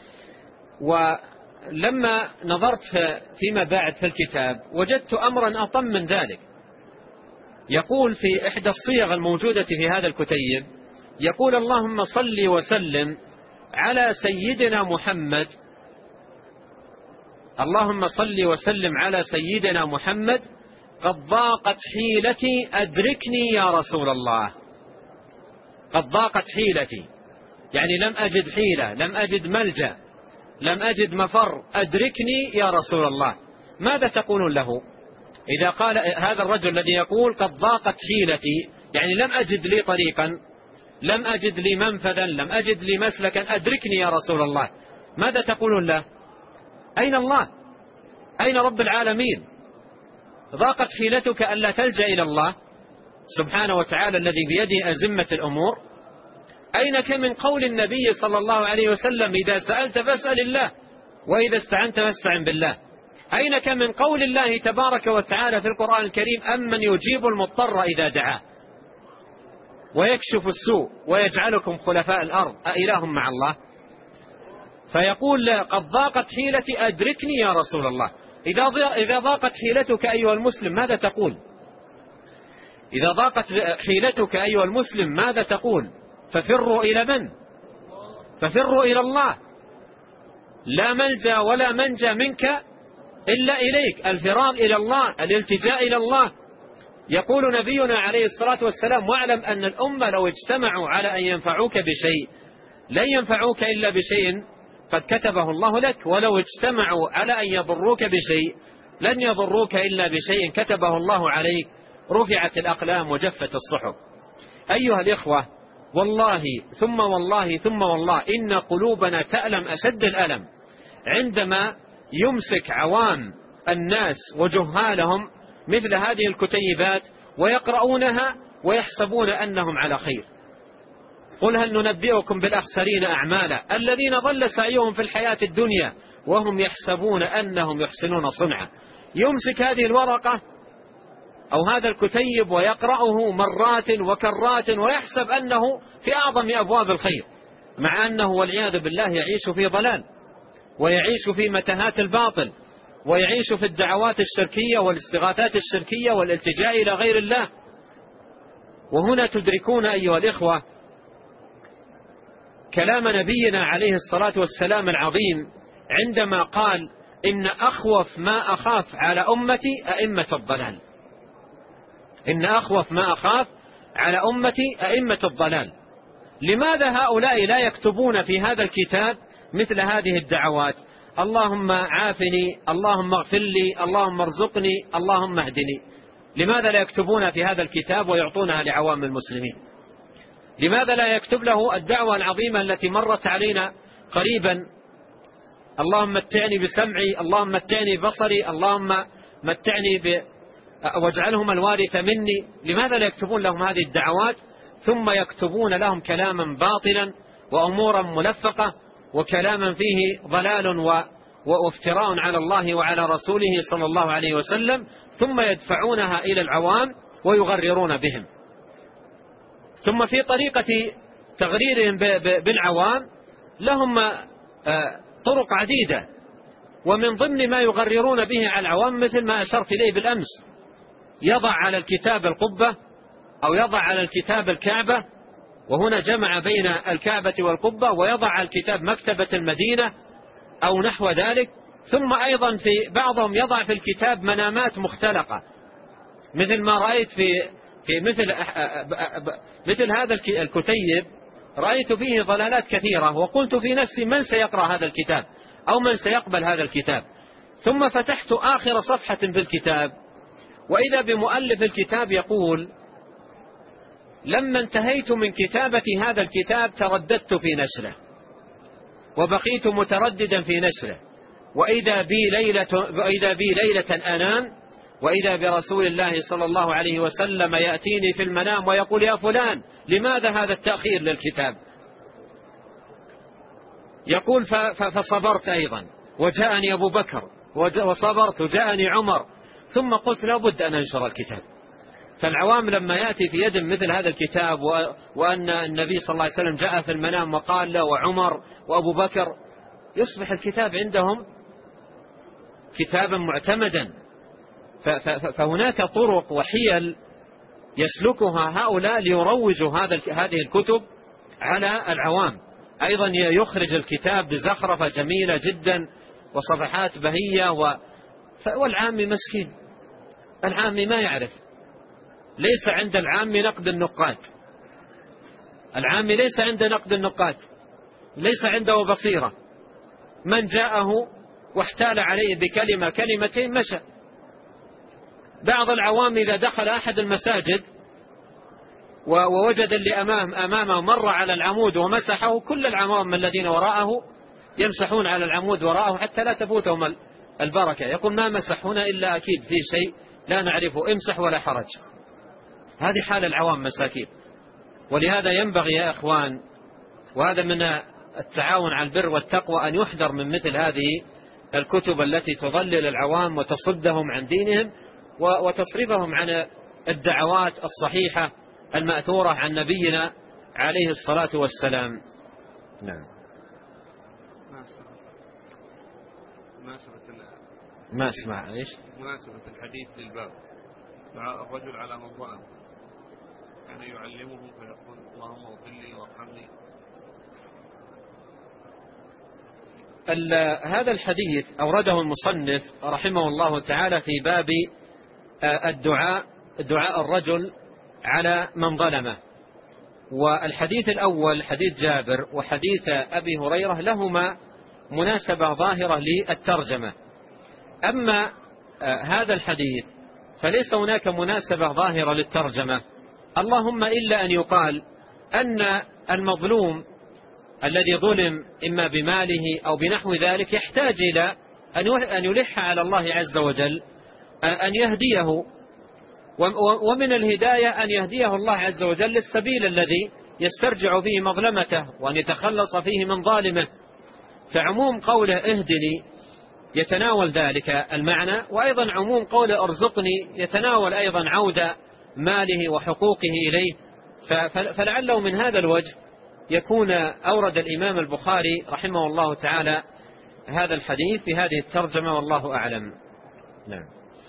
ولما نظرت فيما بعد في الكتاب وجدت أمرا أطم من ذلك. يقول في إحدى الصيغ الموجودة في هذا الكتيب، يقول اللهم صل وسلم على سيدنا محمد، اللهم صل وسلم على سيدنا محمد قد ضاقت حيلتي أدركني يا رسول الله. قد ضاقت حيلتي يعني لم أجد حيلة، لم أجد ملجأ، لم أجد مفر، أدركني يا رسول الله. ماذا تقولون له إذا قال هذا الرجل الذي يقول قد ضاقت حيلتي، يعني لم أجد لي طريقا، لم أجد لي منفذا، لم أجد لي مسلكا، أدركني يا رسول الله؟ ماذا تقولون له؟ أين الله؟ أين رب العالمين؟ ضاقت حيلتك ألا تلجأ إلى الله سبحانه وتعالى الذي بيده أزمة الأمور؟ أينك من قول النبي صلى الله عليه وسلم إذا سألت فاسأل الله وإذا استعنت فاستعن بالله؟ أينك من قول الله تبارك وتعالى في القرآن الكريم أمن يجيب المضطر إذا دعاه ويكشف السوء ويجعلكم خلفاء الأرض أإله مع الله؟ فيقول قد ضاقت حيلتي أدركني يا رسول الله. إذا ضاقت حيلتك أيها المسلم ماذا تقول؟ إذا ضاقت حيلتك أيها المسلم ماذا تقول؟ ففروا إلى من؟ ففروا إلى الله، لا ملجأ ولا منجا منك إلا إليك، الفرار إلى الله، الالتجاء إلى الله. يقول نبينا عليه الصلاة والسلام واعلم أن الأمة لو اجتمعوا على أن ينفعوك بشيء لن ينفعوك إلا بشيء قد كتبه الله لك، ولو اجتمعوا على أن يضروك بشيء لن يضروك إلا بشيء كتبه الله عليك، رفعت الأقلام وجفت الصحف. أيها الإخوة، والله ثم والله ثم والله إن قلوبنا تألم أشد الألم عندما يمسك عوام الناس وجهالهم مثل هذه الكتيبات ويقرؤونها ويحسبون أنهم على خير. قل هل ننبئكم بالأخسرين أعمالا الذين ضل سعيهم في الحياة الدنيا وهم يحسبون أنهم يحسنون صنعا. يمسك هذه الورقة أو هذا الكتيب ويقرأه مرات وكرات ويحسب أنه في أعظم أبواب الخير، مع أنه والعياذ بالله يعيش في ضلال ويعيش في متاهات الباطل ويعيش في الدعوات الشركية والاستغاثات الشركية والالتجاء إلى غير الله. وهنا تدركون أيها الإخوة كلام نبينا عليه الصلاة والسلام العظيم عندما قال إن أخوف ما أخاف على أمتي أئمة الضلال. إن أخوف ما أخاف على أمتي أئمة الضلال. لماذا هؤلاء لا يكتبون في هذا الكتاب مثل هذه الدعوات؟ اللهم عافني، اللهم اغفر لي، اللهم ارزقني، اللهم اهدني. لماذا لا يكتبون في هذا الكتاب ويعطونها لعوام المسلمين؟ لماذا لا يكتب له الدعوة العظيمة التي مرت علينا قريبا: اللهم متعني بسمعي، اللهم متعني ببصري، اللهم متعني واجعلهم الوارث مني. لماذا لا يكتبون لهم هذه الدعوات ثم يكتبون لهم كلاما باطلا وأمورا ملفقة وكلاما فيه ضلال وافتراء على الله وعلى رسوله صلى الله عليه وسلم، ثم يدفعونها إلى العوام ويغررون بهم. ثم في طريقة تغريرهم بالعوام لهم طرق عديدة، ومن ضمن ما يغررون به على العوام مثل ما أشرت إليه بالأمس: يضع على الكتاب القبة، أو يضع على الكتاب الكعبة، وهنا جمع بين الكعبة والقبة، ويضع على الكتاب مكتبة المدينة أو نحو ذلك. ثم أيضا في بعضهم يضع في الكتاب منامات مختلقة، مثل ما رأيت في مثل هذا الكتيب، رأيت فيه ضلالات كثيرة، وقلت في نفسي: من سيقرأ هذا الكتاب أو من سيقبل هذا الكتاب؟ ثم فتحت آخر صفحة في الكتاب، وإذا بمؤلف الكتاب يقول: لما انتهيت من كتابة هذا الكتاب ترددت في نشره، وبقيت مترددا في نشره، وإذا بي ليلة أنام، وإذا برسول الله صلى الله عليه وسلم يأتيني في المنام ويقول: يا فلان، لماذا هذا التأخير للكتاب؟ يقول: فصبرت أيضا، وجاءني أبو بكر، وصبرت، وجاءني عمر، ثم قلت: لا بد أن أنشر الكتاب. فالعوام لما يأتي في يد مثل هذا الكتاب، وأن النبي صلى الله عليه وسلم جاء في المنام وقال له، وعمر وأبو بكر، يصبح الكتاب عندهم كتابا معتمدا. فهناك طرق وحيل يسلكها هؤلاء ليروجوا هذه الكتب على العوام. أيضا يخرج الكتاب بزخرفة جميلة جدا وصفحات بهية، والعامي مسكين، العامي ما يعرف، ليس عند العامي نقد النقاد، العامي ليس عنده نقد النقاد، ليس عنده بصيرة. من جاءه واحتال عليه بكلمة كلمتين مشى. بعض العوام إذا دخل أحد المساجد ووجد اللي أمامه مر على العمود ومسحه، كل العوام الذين وراءه يمسحون على العمود وراءه حتى لا تفوتهم البركة. يقول: ما مسحونا إلا أكيد في شيء لا نعرفه، امسح ولا حرج. هذه حال العوام مساكين. ولهذا ينبغي يا إخوان، وهذا من التعاون على البر والتقوى، أن يحذر من مثل هذه الكتب التي تضلل العوام وتصدهم عن دينهم وتصرفهم عن الدعوات الصحيحة المأثورة عن نبينا عليه الصلاة والسلام. نعم. ما اسمع ايش مناسبة الحديث للباب: دعاء الرجل على من ظلم، يعني يعلمه فيقول: اللهم اغفر لي وارحمني. هذا الحديث أورده المصنف رحمه الله تعالى في باب دعاء الرجل على من ظلمه. والحديث الأول حديث جابر وحديث أبي هريرة لهما مناسبة ظاهرة للترجمة. أما هذا الحديث فليس هناك مناسبة ظاهرة للترجمة، اللهم إلا أن يقال أن المظلوم الذي ظلم إما بماله أو بنحو ذلك يحتاج إلى أن يلح على الله عز وجل أن يهديه، ومن الهداية أن يهديه الله عز وجل للسبيل الذي يسترجع فيه مظلمته وأن يتخلص فيه من ظالمه. فعموم قوله اهدني يتناول ذلك المعنى، وأيضا عموم قوله ارزقني يتناول أيضا عود ماله وحقوقه إليه. فلعله من هذا الوجه يكون أورد الإمام البخاري رحمه الله تعالى هذا الحديث في هذه الترجمة، والله أعلم. نعم.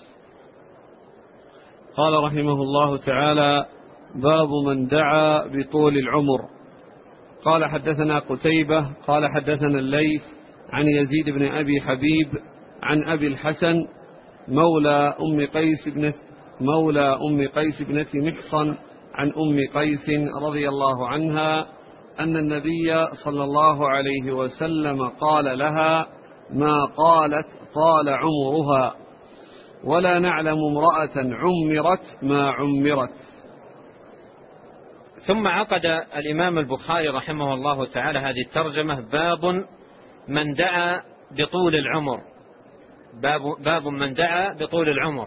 قال رحمه الله تعالى: باب من دعا بطول العمر. قال: حدثنا قتيبة قال: حدثنا الليث عن يزيد بن أبي حبيب عن أبي الحسن مولى أم قيس بنت محصن عن أم قيس رضي الله عنها أن النبي صلى الله عليه وسلم قال لها: ما قالت طال عمرها، ولا نعلم امرأة عمرت ما عمرت. ثم عقد الإمام البخاري رحمه الله تعالى هذه الترجمة: باب من دعا بطول العمر. باب من دعا بطول العمر.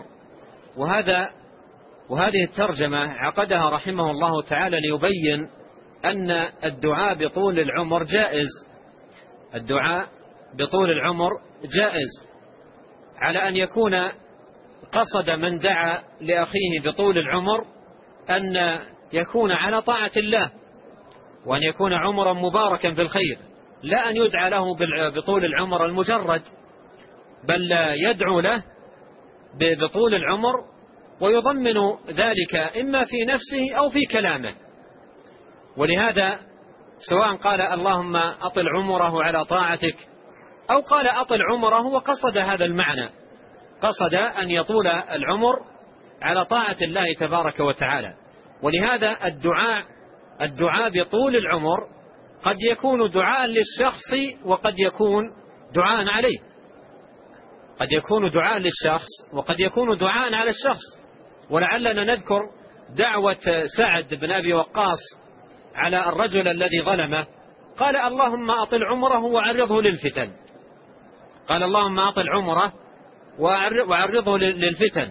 وهذه الترجمة عقدها رحمه الله تعالى ليبين أن الدعاء بطول العمر جائز. الدعاء بطول العمر جائز، على أن يكون قصد من دعا لأخيه بطول العمر أن يكون على طاعة الله، وأن يكون عمرا مباركا في الخير، لا أن يدعى له بطول العمر المجرد، بل يدعو له بطول العمر، ويضمن ذلك إما في نفسه أو في كلامه. ولهذا سواء قال اللهم أطل عمره على طاعتك، أو قال أطل عمره وقصد هذا المعنى، قصد أن يطول العمر على طاعة الله تبارك وتعالى. ولهذا الدعاء بطول العمر قد يكون دعاء للشخص وقد يكون دعاء عليه، قد يكون دعاء للشخص وقد يكون دعاء على الشخص. ولعلنا نذكر دعوة سعد بن أبي وقاص على الرجل الذي ظلمه، قال اللهم أطل عمره وعرضه للفتن. قال اللهم أطل عمره وعرضه للفتن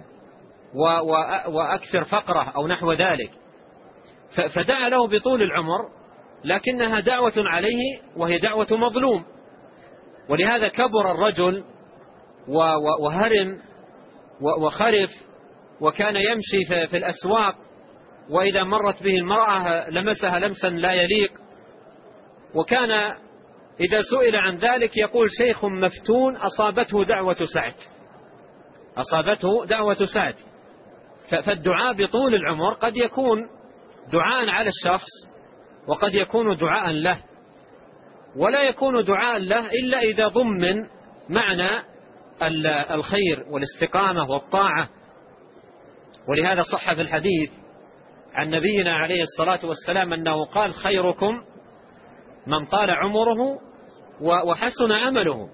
وأكثر فقره أو نحو ذلك. فدعا له بطول العمر، لكنها دعوة عليه وهي دعوة مظلوم. ولهذا كبر الرجل وهرم وخرف، وكان يمشي في الأسواق، وإذا مرت به المرأة لمسها لمسا لا يليق. وكان إذا سئل عن ذلك يقول شيخ مفتون أصابته دعوة سعد، أصابته دعوة سعد. فالدعاء بطول العمر قد يكون دعاء على الشخص وقد يكون دعاء له، ولا يكون دعاء له إلا إذا ضمن معنى الخير والاستقامة والطاعة. ولهذا صح في الحديث عن نبينا عليه الصلاة والسلام أنه قال خيركم من طال عمره وحسن عمله.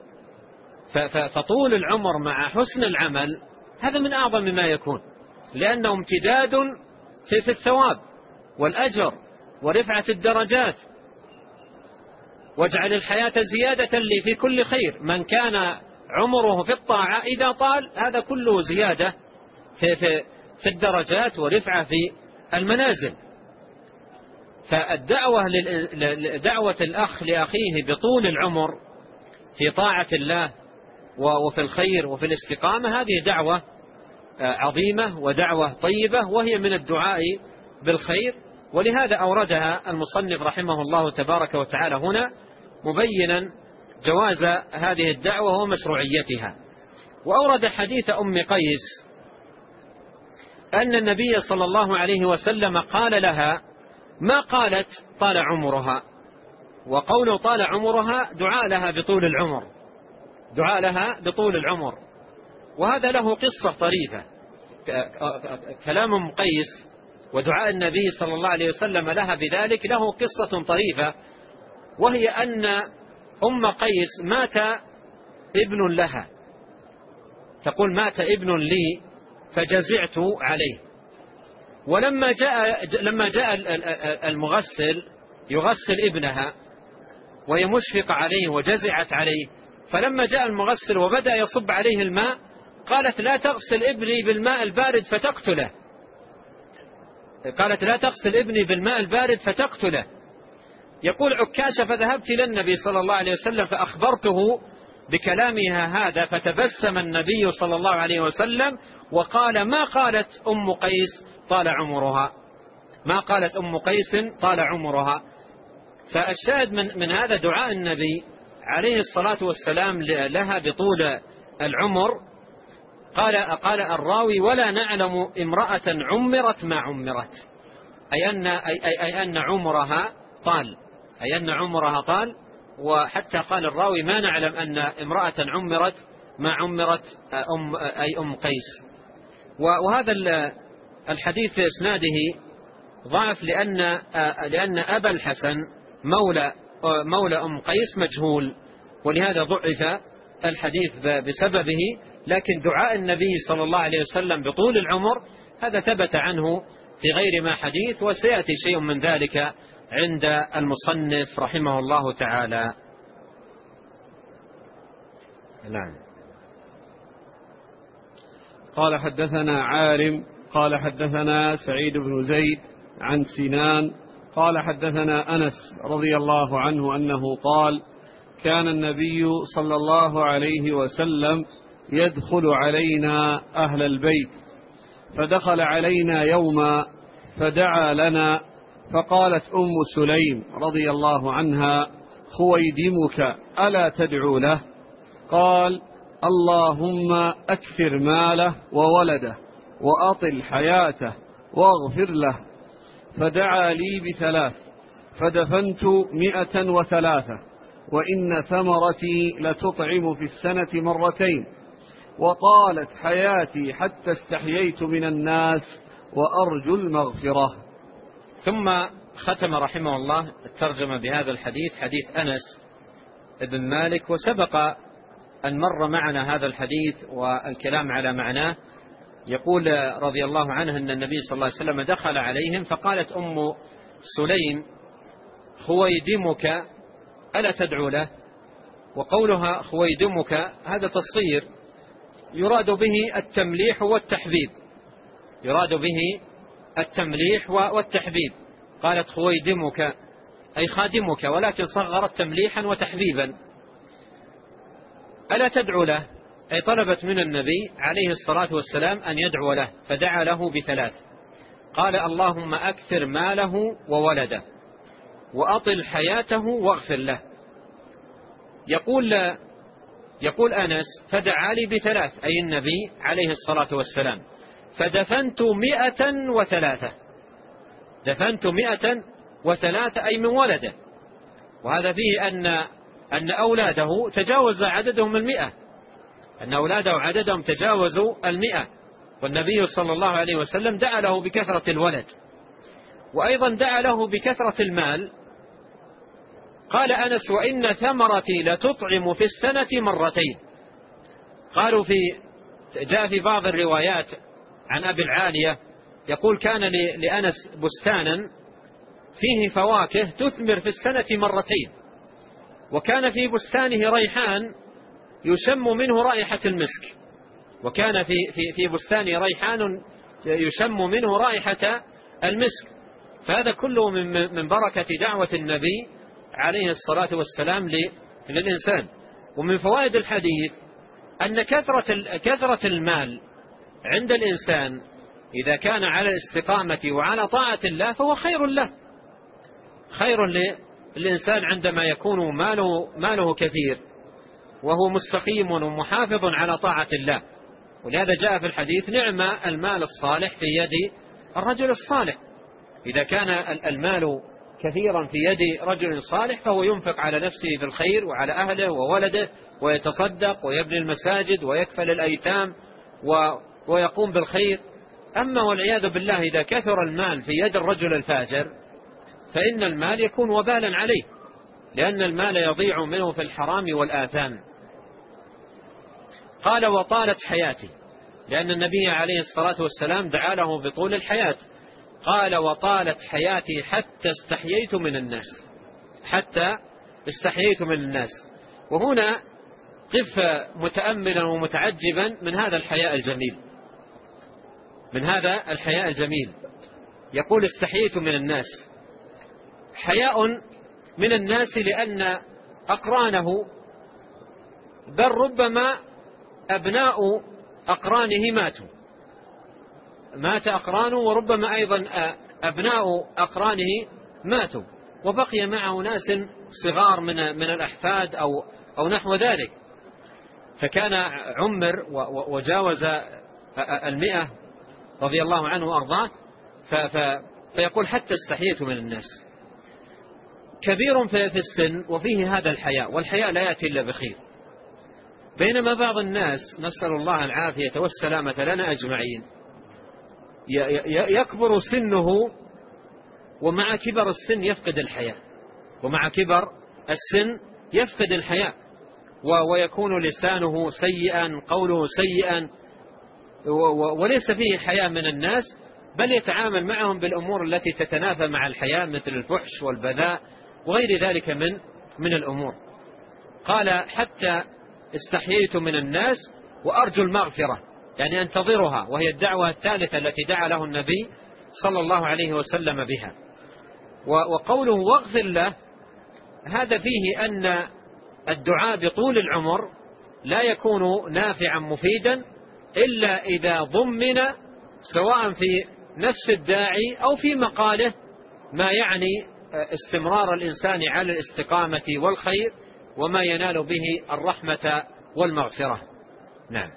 فطول العمر مع حسن العمل هذا من أعظم ما يكون، لأنه امتداد في الثواب والأجر ورفعة الدرجات. واجعل الحياة زيادة لي في كل خير. من كان عمره في الطاعة إذا طال هذا كله زيادة في الدرجات ورفعة في المنازل. فالدعوة دعوة الأخ لأخيه بطول العمر في طاعة الله وفي الخير وفي الاستقامة هذه دعوة عظيمة ودعوة طيبة، وهي من الدعاء بالخير. ولهذا أوردها المصنف رحمه الله تبارك وتعالى هنا مبينا جواز هذه الدعوة ومشروعيتها. وأورد حديث أم قيس أن النبي صلى الله عليه وسلم قال لها ما قالت طال عمرها، وقوله طال عمرها دعاء لها بطول العمر، دعاء لها بطول العمر. وهذا له قصة طريفة. كلام أم قيس ودعاء النبي صلى الله عليه وسلم لها بذلك له قصة طريفة، وهي أن أم قيس مات ابن لها، تقول مات ابن لي فجزعت عليه. ولما جاء المغسل يغسل ابنها وهي مشفقة عليه وجزعت عليه، فلما جاء المغسل وبدأ يصب عليه الماء قالت لا تغسل ابني بالماء البارد فتقتله، قالت لا تغسل ابني بالماء البارد فتقتله. يقول عكاشة فذهبت إلى النبي صلى الله عليه وسلم فأخبرته بكلامها هذا، فتبسم النبي صلى الله عليه وسلم وقال ما قالت أم قيس طال عمرها، ما قالت أم قيس طال عمرها. فالشاهد من هذا دعاء النبي عليه الصلاة والسلام لها بطول العمر. قال الراوي ولا نعلم امرأة عمرت ما عمرت، أي أن عمرها طال، أي أن عمرها طال. وحتى قال الراوي ما نعلم أن امرأة عمرت ما عمرت أي أم قيس. وهذا الحديث في إسناده ضعف لأن أبا الحسن مولى أم قيس مجهول، ولهذا ضعف الحديث بسببه. لكن دعاء النبي صلى الله عليه وسلم بطول العمر هذا ثبت عنه في غير ما حديث، وسيأتي شيء من ذلك عند المصنف رحمه الله تعالى. نعم. قال حدثنا عارم قال حدثنا سعيد بن زيد عن سنان قال حدثنا أنس رضي الله عنه أنه قال: كان النبي صلى الله عليه وسلم يدخل علينا أهل البيت، فدخل علينا يوما فدعا لنا، فقالت أم سليم رضي الله عنها: خويدمك ألا تدعو له؟ قال: اللهم أكثر ماله وولده وأطل حياته واغفر له. فدعا لي ب3، فدفنت 103، وإن ثمرتي لتطعم في السنة 2 مرة، وطالت حياتي حتى استحييت من الناس وأرجو المغفرة. ثم ختم رحمه الله الترجمة بهذا الحديث، حديث أنس بن مالك، وسبق أن مر معنا هذا الحديث والكلام على معناه. يقول رضي الله عنه أن النبي صلى الله عليه وسلم دخل عليهم، فقالت أم سليم: خويدمك ألا تدعو له؟ وقولها خويدمك هذا تصغير يراد به التمليح والتحبيب، يراد به التمليح والتحبيب. قالت خويدمك أي خادمك، ولكن صغرت تمليحا وتحبيبا. ألا تدعو له أي طلبت من النبي عليه الصلاة والسلام أن يدعو له، فدعا له ب3. قال: اللهم أكثر ماله وولده وأطل حياته واغفر له. يقول أنس: فدعا لي ب3 أي النبي عليه الصلاة والسلام، فدفنت 103، دفنت 103 أي من ولده. وهذا فيه أن أولاده تجاوز عددهم 100، أن أولاده عددهم تجاوزوا 100، والنبي صلى الله عليه وسلم دعا له بكثرة الولد، وأيضا دعا له بكثرة المال. قال أنس: وإن ثمرتي لتطعم في السنة 2 مرة. قالوا جاء في بعض الروايات عن أبي العالية يقول: كان لأنس بستانا فيه فواكه تثمر في السنة 2 مرة، وكان في بستانه ريحان يشم منه رائحة المسك، وكان في بستانه ريحان يشم منه رائحة المسك. فهذا كله من بركة دعوة النبي عليه الصلاة والسلام للإنسان. ومن فوائد الحديث أن كثرة المال عند الإنسان إذا كان على الاستقامة وعلى طاعة الله فهو خير له، خير للإنسان عندما يكون ماله كثير وهو مستقيم ومحافظ على طاعة الله. ولهذا جاء في الحديث: نعم المال الصالح في يد الرجل الصالح. إذا كان المال كثيرا في يد رجل صالح فهو ينفق على نفسه بالخير وعلى أهله وولده، ويتصدق ويبني المساجد ويكفل الأيتام ويقوم بالخير. أما والعياذ بالله إذا كثر المال في يد الرجل الفاجر فإن المال يكون وبالا عليه، لأن المال يضيع منه في الحرام والآثام. قال: وطالت حياتي، لأن النبي عليه الصلاة والسلام دعا له بطول الحياة. قال: وطالت حياتي حتى استحييت من الناس، حتى استحييت من الناس. وهنا قف متأملا ومتعجبا من هذا الحياء الجميل، من هذا الحياء الجميل. يقول: استحييت من الناس، حياء من الناس لأن أقرانه، بل ربما أبناء أقرانه مات أقرانه، وربما أيضا أبناء أقرانه ماتوا، وبقي معه ناس صغار من الأحفاد أو نحو ذلك. فكان عمر وجاوز 100 رضي الله عنه وأرضاه. فيقول: حتى استحييت من الناس. كبير في السن وفيه هذا الحياء، والحياء لا يأتي إلا بخير. بينما بعض الناس، نسأل الله العافية والسلامة لنا أجمعين، يكبر سنه ومع كبر السن يفقد الحياء، ومع كبر السن يفقد الحياء، ويكون لسانه سيئا، قوله سيئا، وليس فيه حياء من الناس، بل يتعامل معهم بالأمور التي تتنافى مع الحياة مثل الفحش والبذاء وغير ذلك من الأمور. قال حتى استحييت من الناس وأرجو المغفرة، يعني أنتظرها، وهي الدعوة الثالثة التي دعا له النبي صلى الله عليه وسلم بها. وقوله واغفر له، هذا فيه أن الدعاء بطول العمر لا يكون نافعا مفيدا إلا إذا ضمن سواء في نفس الداعي أو في مقاله ما يعني استمرار الإنسان على الاستقامة والخير وما ينال به الرحمة والمغفرة. نعم.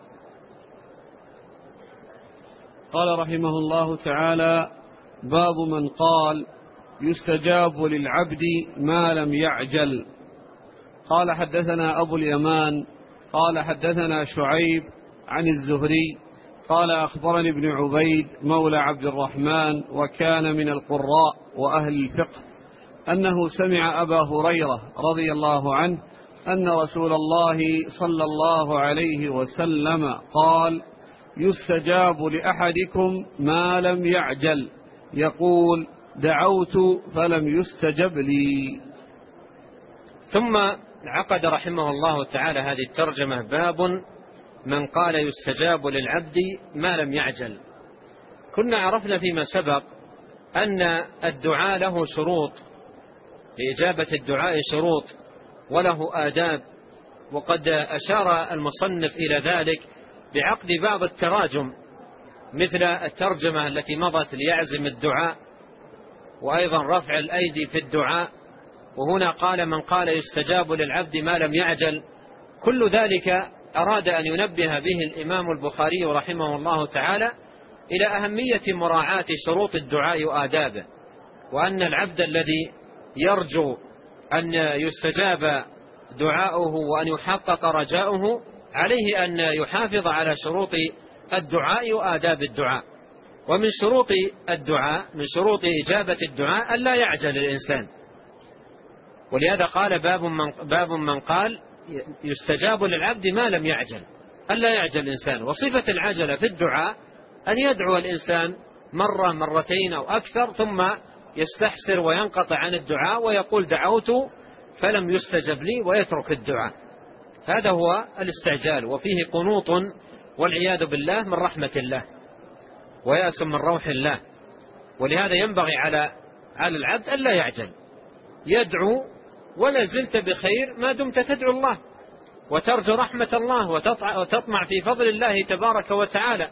قال رحمه الله تعالى: باب من قال يستجاب للعبد ما لم يعجل. قال حدثنا أبو اليمان قال حدثنا شعيب عن الزهري قال أخبرني ابن عبيد مولى عبد الرحمن وكان من القراء وأهل الفقه أنه سمع أبا هريرة رضي الله عنه أن رسول الله صلى الله عليه وسلم قال: يستجاب لأحدكم ما لم يعجل، يقول: دعوت فلم يستجب لي. ثم عقد رحمه الله تعالى هذه الترجمة: باب من قال يستجاب للعبد ما لم يعجل. كنا عرفنا فيما سبق أن الدعاء له شروط، لإجابة الدعاء شروط وله آداب، وقد أشار المصنف إلى ذلك بعقد بعض التراجم مثل الترجمة التي مضت ليعزم الدعاء، وأيضا رفع الأيدي في الدعاء. وهنا قال من قال يستجاب للعبد ما لم يعجل. كل ذلك أراد أن ينبه به الإمام البخاري رحمه الله تعالى إلى أهمية مراعاة شروط الدعاء وآدابه، وأن العبد الذي يرجو أن يستجاب دعاؤه وأن يحقق رجاؤه عليه أن يحافظ على شروط الدعاء وآداب الدعاء. ومن شروط الدعاء، من شروط إجابة الدعاء، ألا يعجل الإنسان. ولهذا قال باب من قال يستجاب للعبد ما لم يعجل، ألا يعجل الإنسان. وصفة العجلة في الدعاء أن يدعو الإنسان مرة مرتين أو أكثر ثم يستحسر وينقطع عن الدعاء ويقول دعوت فلم يستجب لي ويترك الدعاء. هذا هو الاستعجال، وفيه قنوط والعياذ بالله من رحمة الله ويأس من روح الله. ولهذا ينبغي على العبد ألا يعجل، يدعو ولا زلت بخير ما دمت تدعو الله وترجو رحمة الله وتطمع في فضل الله تبارك وتعالى.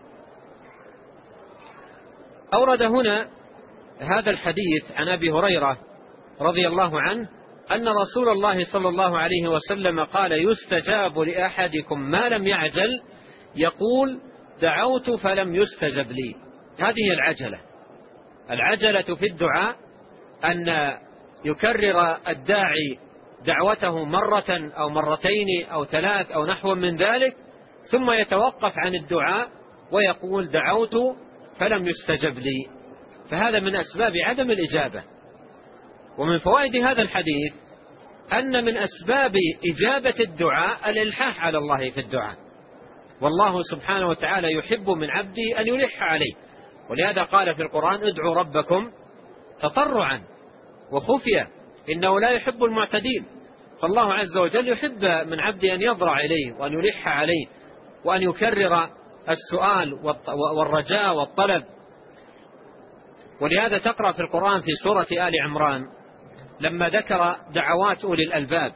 أورد هنا هذا الحديث عن أبي هريرة رضي الله عنه أن رسول الله صلى الله عليه وسلم قال: يستجاب لأحدكم ما لم يعجل، يقول: دعوت فلم يستجب لي. هذه العجلة في الدعاء أن يكرر الداعي دعوته مرة أو مرتين أو ثلاث أو نحو من ذلك، ثم يتوقف عن الدعاء ويقول دعوت فلم يستجب لي. فهذا من أسباب عدم الإجابة. ومن فوائد هذا الحديث أن من أسباب إجابة الدعاء الإلحاح على الله في الدعاء، والله سبحانه وتعالى يحب من عبده أن يلح عليه. ولهذا قال في القرآن: ادعوا ربكم تضرعا وخفية إنه لا يحب المعتدين. فالله عز وجل يحب من عبده أن يضرع إليه وأن يلح عليه وأن يكرر السؤال والرجاء والطلب. ولهذا تقرأ في القرآن في سورة آل عمران لما ذكر دعوات أولي الألباب،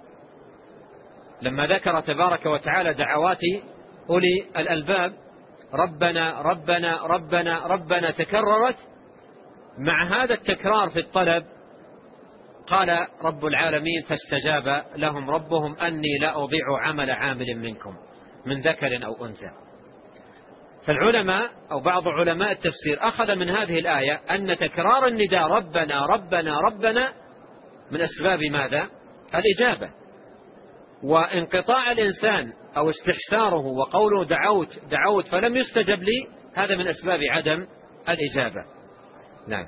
لما ذكر تبارك وتعالى دعوات أولي الألباب: ربنا ربنا ربنا ربنا، تكررت. مع هذا التكرار في الطلب قال رب العالمين: فاستجاب لهم ربهم أني لا أضيع عمل عامل منكم من ذكر أو أنثى. فالعلماء أو بعض علماء التفسير أخذ من هذه الآية أن تكرار النداء ربنا ربنا ربنا من أسباب ماذا؟ الإجابة. وانقطاع الإنسان أو استحساره وقوله دعوت فلم يستجب لي، هذا من أسباب عدم الإجابة. نعم.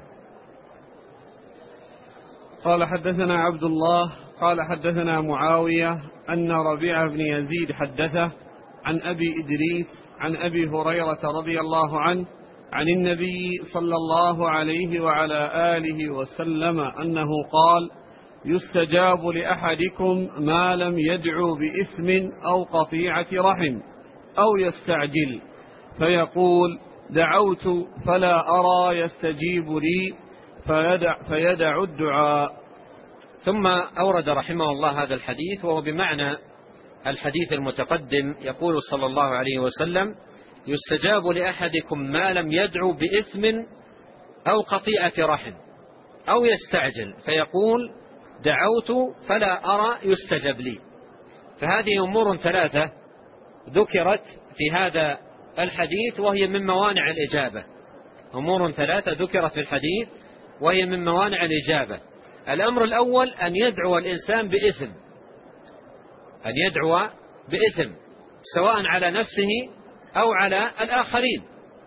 قال حدثنا عبد الله قال حدثنا معاوية أن ربيع بن يزيد حدثه عن أبي إدريس عن أبي هريرة رضي الله عنه عن النبي صلى الله عليه وعلى آله وسلم أنه قال: يستجاب لأحدكم ما لم يدعو بإثم أو قطيعة رحم أو يستعجل، فيقول: دعوت فلا أرى يستجيب لي، فيدع الدعاء. ثم أورد رحمه الله هذا الحديث وهو بمعنى الحديث المتقدم. يقول صلى الله عليه وسلم: يستجاب لأحدكم ما لم يدعو بإثم أو قطيعة رحم أو يستعجل، فيقول: دعوت فلا أرى يستجب لي. فهذه أمور ثلاثة ذكرت في هذا الحديث وهي من موانع الإجابة. أمور ثلاثة ذكرت في الحديث وهي من موانع الإجابة. الأمر الأول أن يدعو الإنسان بإثم، أن يدعو بإثم سواء على نفسه أو على الآخرين.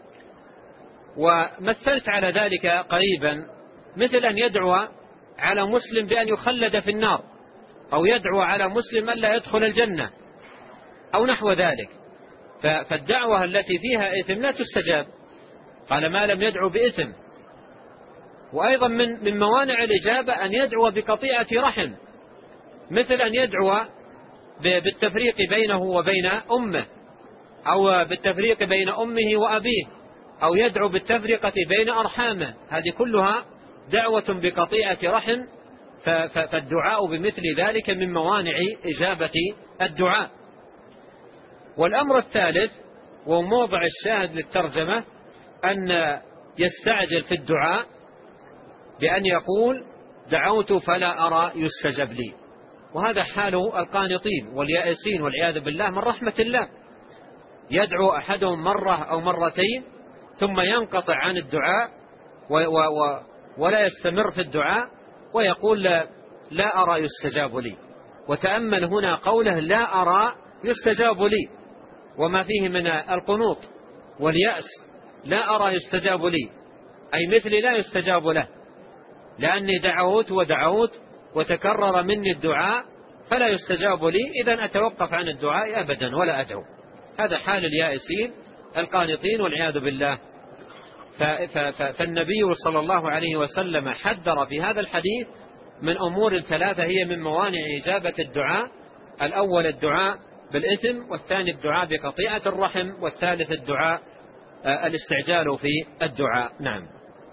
ومثلت على ذلك قريبا مثل أن يدعو على مسلم بأن يخلد في النار، أو يدعو على مسلم ألا يدخل الجنة، أو نحو ذلك. فالدعوة التي فيها إثم لا تستجاب، قال ما لم يدعو بإثم. وأيضا من موانع الإجابة أن يدعو بقطيعة رحم، مثل أن يدعو بالتفريق بينه وبين أمه، أو بالتفريق بين أمه وأبيه، أو يدعو بالتفرقة بين أرحامه. هذه كلها دعوة بقطيعة رحم، فالدعاء بمثل ذلك من موانع إجابة الدعاء. والأمر الثالث وموضع الشاهد للترجمة أن يستعجل في الدعاء بأن يقول: دعوت فلا أرى يستجب لي. وهذا حال القانطين واليائسين والعياذ بالله من رحمة الله. يدعو أحدهم مرة أو مرتين ثم ينقطع عن الدعاء ولا يستمر في الدعاء ويقول: لا أرى يستجاب لي. وتأمل هنا قوله: لا أرى يستجاب لي، وما فيه من القنوط واليأس. لا أرى يستجاب لي أي مثلي لا يستجاب له، لأني دعوت ودعوت وتكرر مني الدعاء فلا يستجاب لي، إذن أتوقف عن الدعاء أبدا ولا أدعو. هذا حال اليائسين القانطين والعياذ بالله. فالنبي صلى الله عليه وسلم حذر في هذا الحديث من أمور ثلاثة هي من موانع إجابة الدعاء: الأول الدعاء بالإثم، والثاني الدعاء بقطيعة الرحم، والثالث الدعاء الاستعجال في الدعاء. نعم.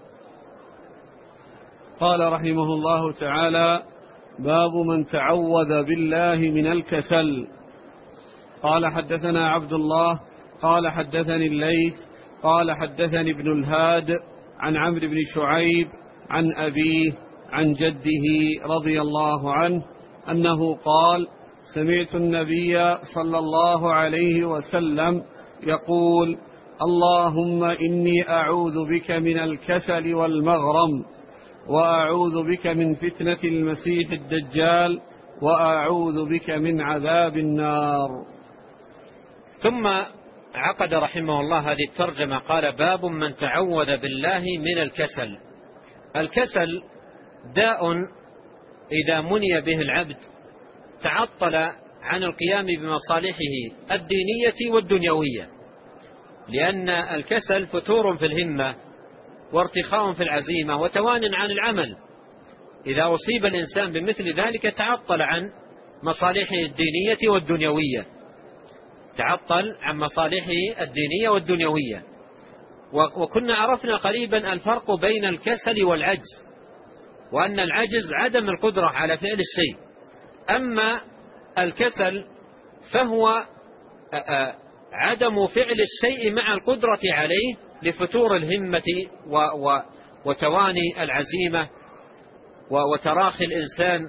قال رحمه الله تعالى: باب من تعوذ بالله من الكسل. قال: حدثنا عبد الله قال: حدثني الليث قال: حدثني ابن الهاد عن عمرو بن شعيب عن أبيه عن جده رضي الله عنه أنه قال: سمعت النبي صلى الله عليه وسلم يقول: اللهم إني أعوذ بك من الكسل والمغرم، وأعوذ بك من فتنة المسيح الدجال، وأعوذ بك من عذاب النار. ثم عقد رحمه الله هذه الترجمة قال: باب من تعوذ بالله من الكسل. الكسل داء إذا مني به العبد تعطل عن القيام بمصالحه الدينية والدنيوية، لأن الكسل فتور في الهمة وارتخاء في العزيمة وتوان عن العمل. إذا أصيب الإنسان بمثل ذلك تعطل عن مصالحه الدينية والدنيوية، تعطل عن مصالحه الدينية والدنيوية. وكنا عرفنا قريبا الفرق بين الكسل والعجز، وأن العجز عدم القدرة على فعل الشيء، أما الكسل فهو عدم فعل الشيء مع القدرة عليه لفتور الهمة وتواني العزيمة وتراخي الإنسان.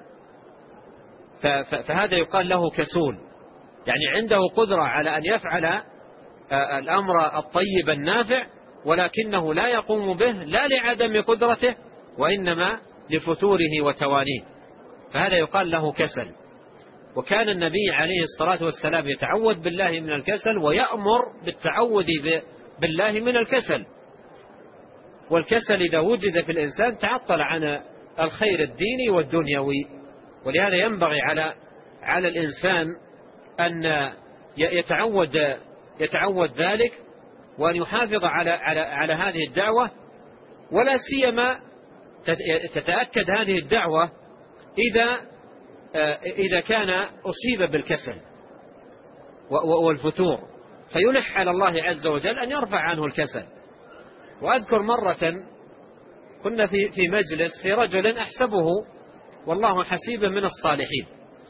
فهذا يقال له كسول، يعني عنده قدرة على أن يفعل الأمر الطيب النافع، ولكنه لا يقوم به لا لعدم قدرته وإنما لفتوره وتوانيه، فهذا يقال له كسل. وكان النبي عليه الصلاة والسلام يتعوذ بالله من الكسل ويأمر بالتعوذ بالله من الكسل. والكسل إذا وجد في الإنسان تعطل عن الخير الديني والدنيوي، ولهذا ينبغي على الإنسان أن يتعود ذلك وأن يحافظ على هذه الدعوة، ولا سيما تتأكد هذه الدعوة إذا كان أصيب بالكسل والفتور، فيلح على الله عز وجل أن يرفع عنه الكسل. وأذكر مرة كنا في مجلس في رجل أحسبه والله حسيبا من الصالحين،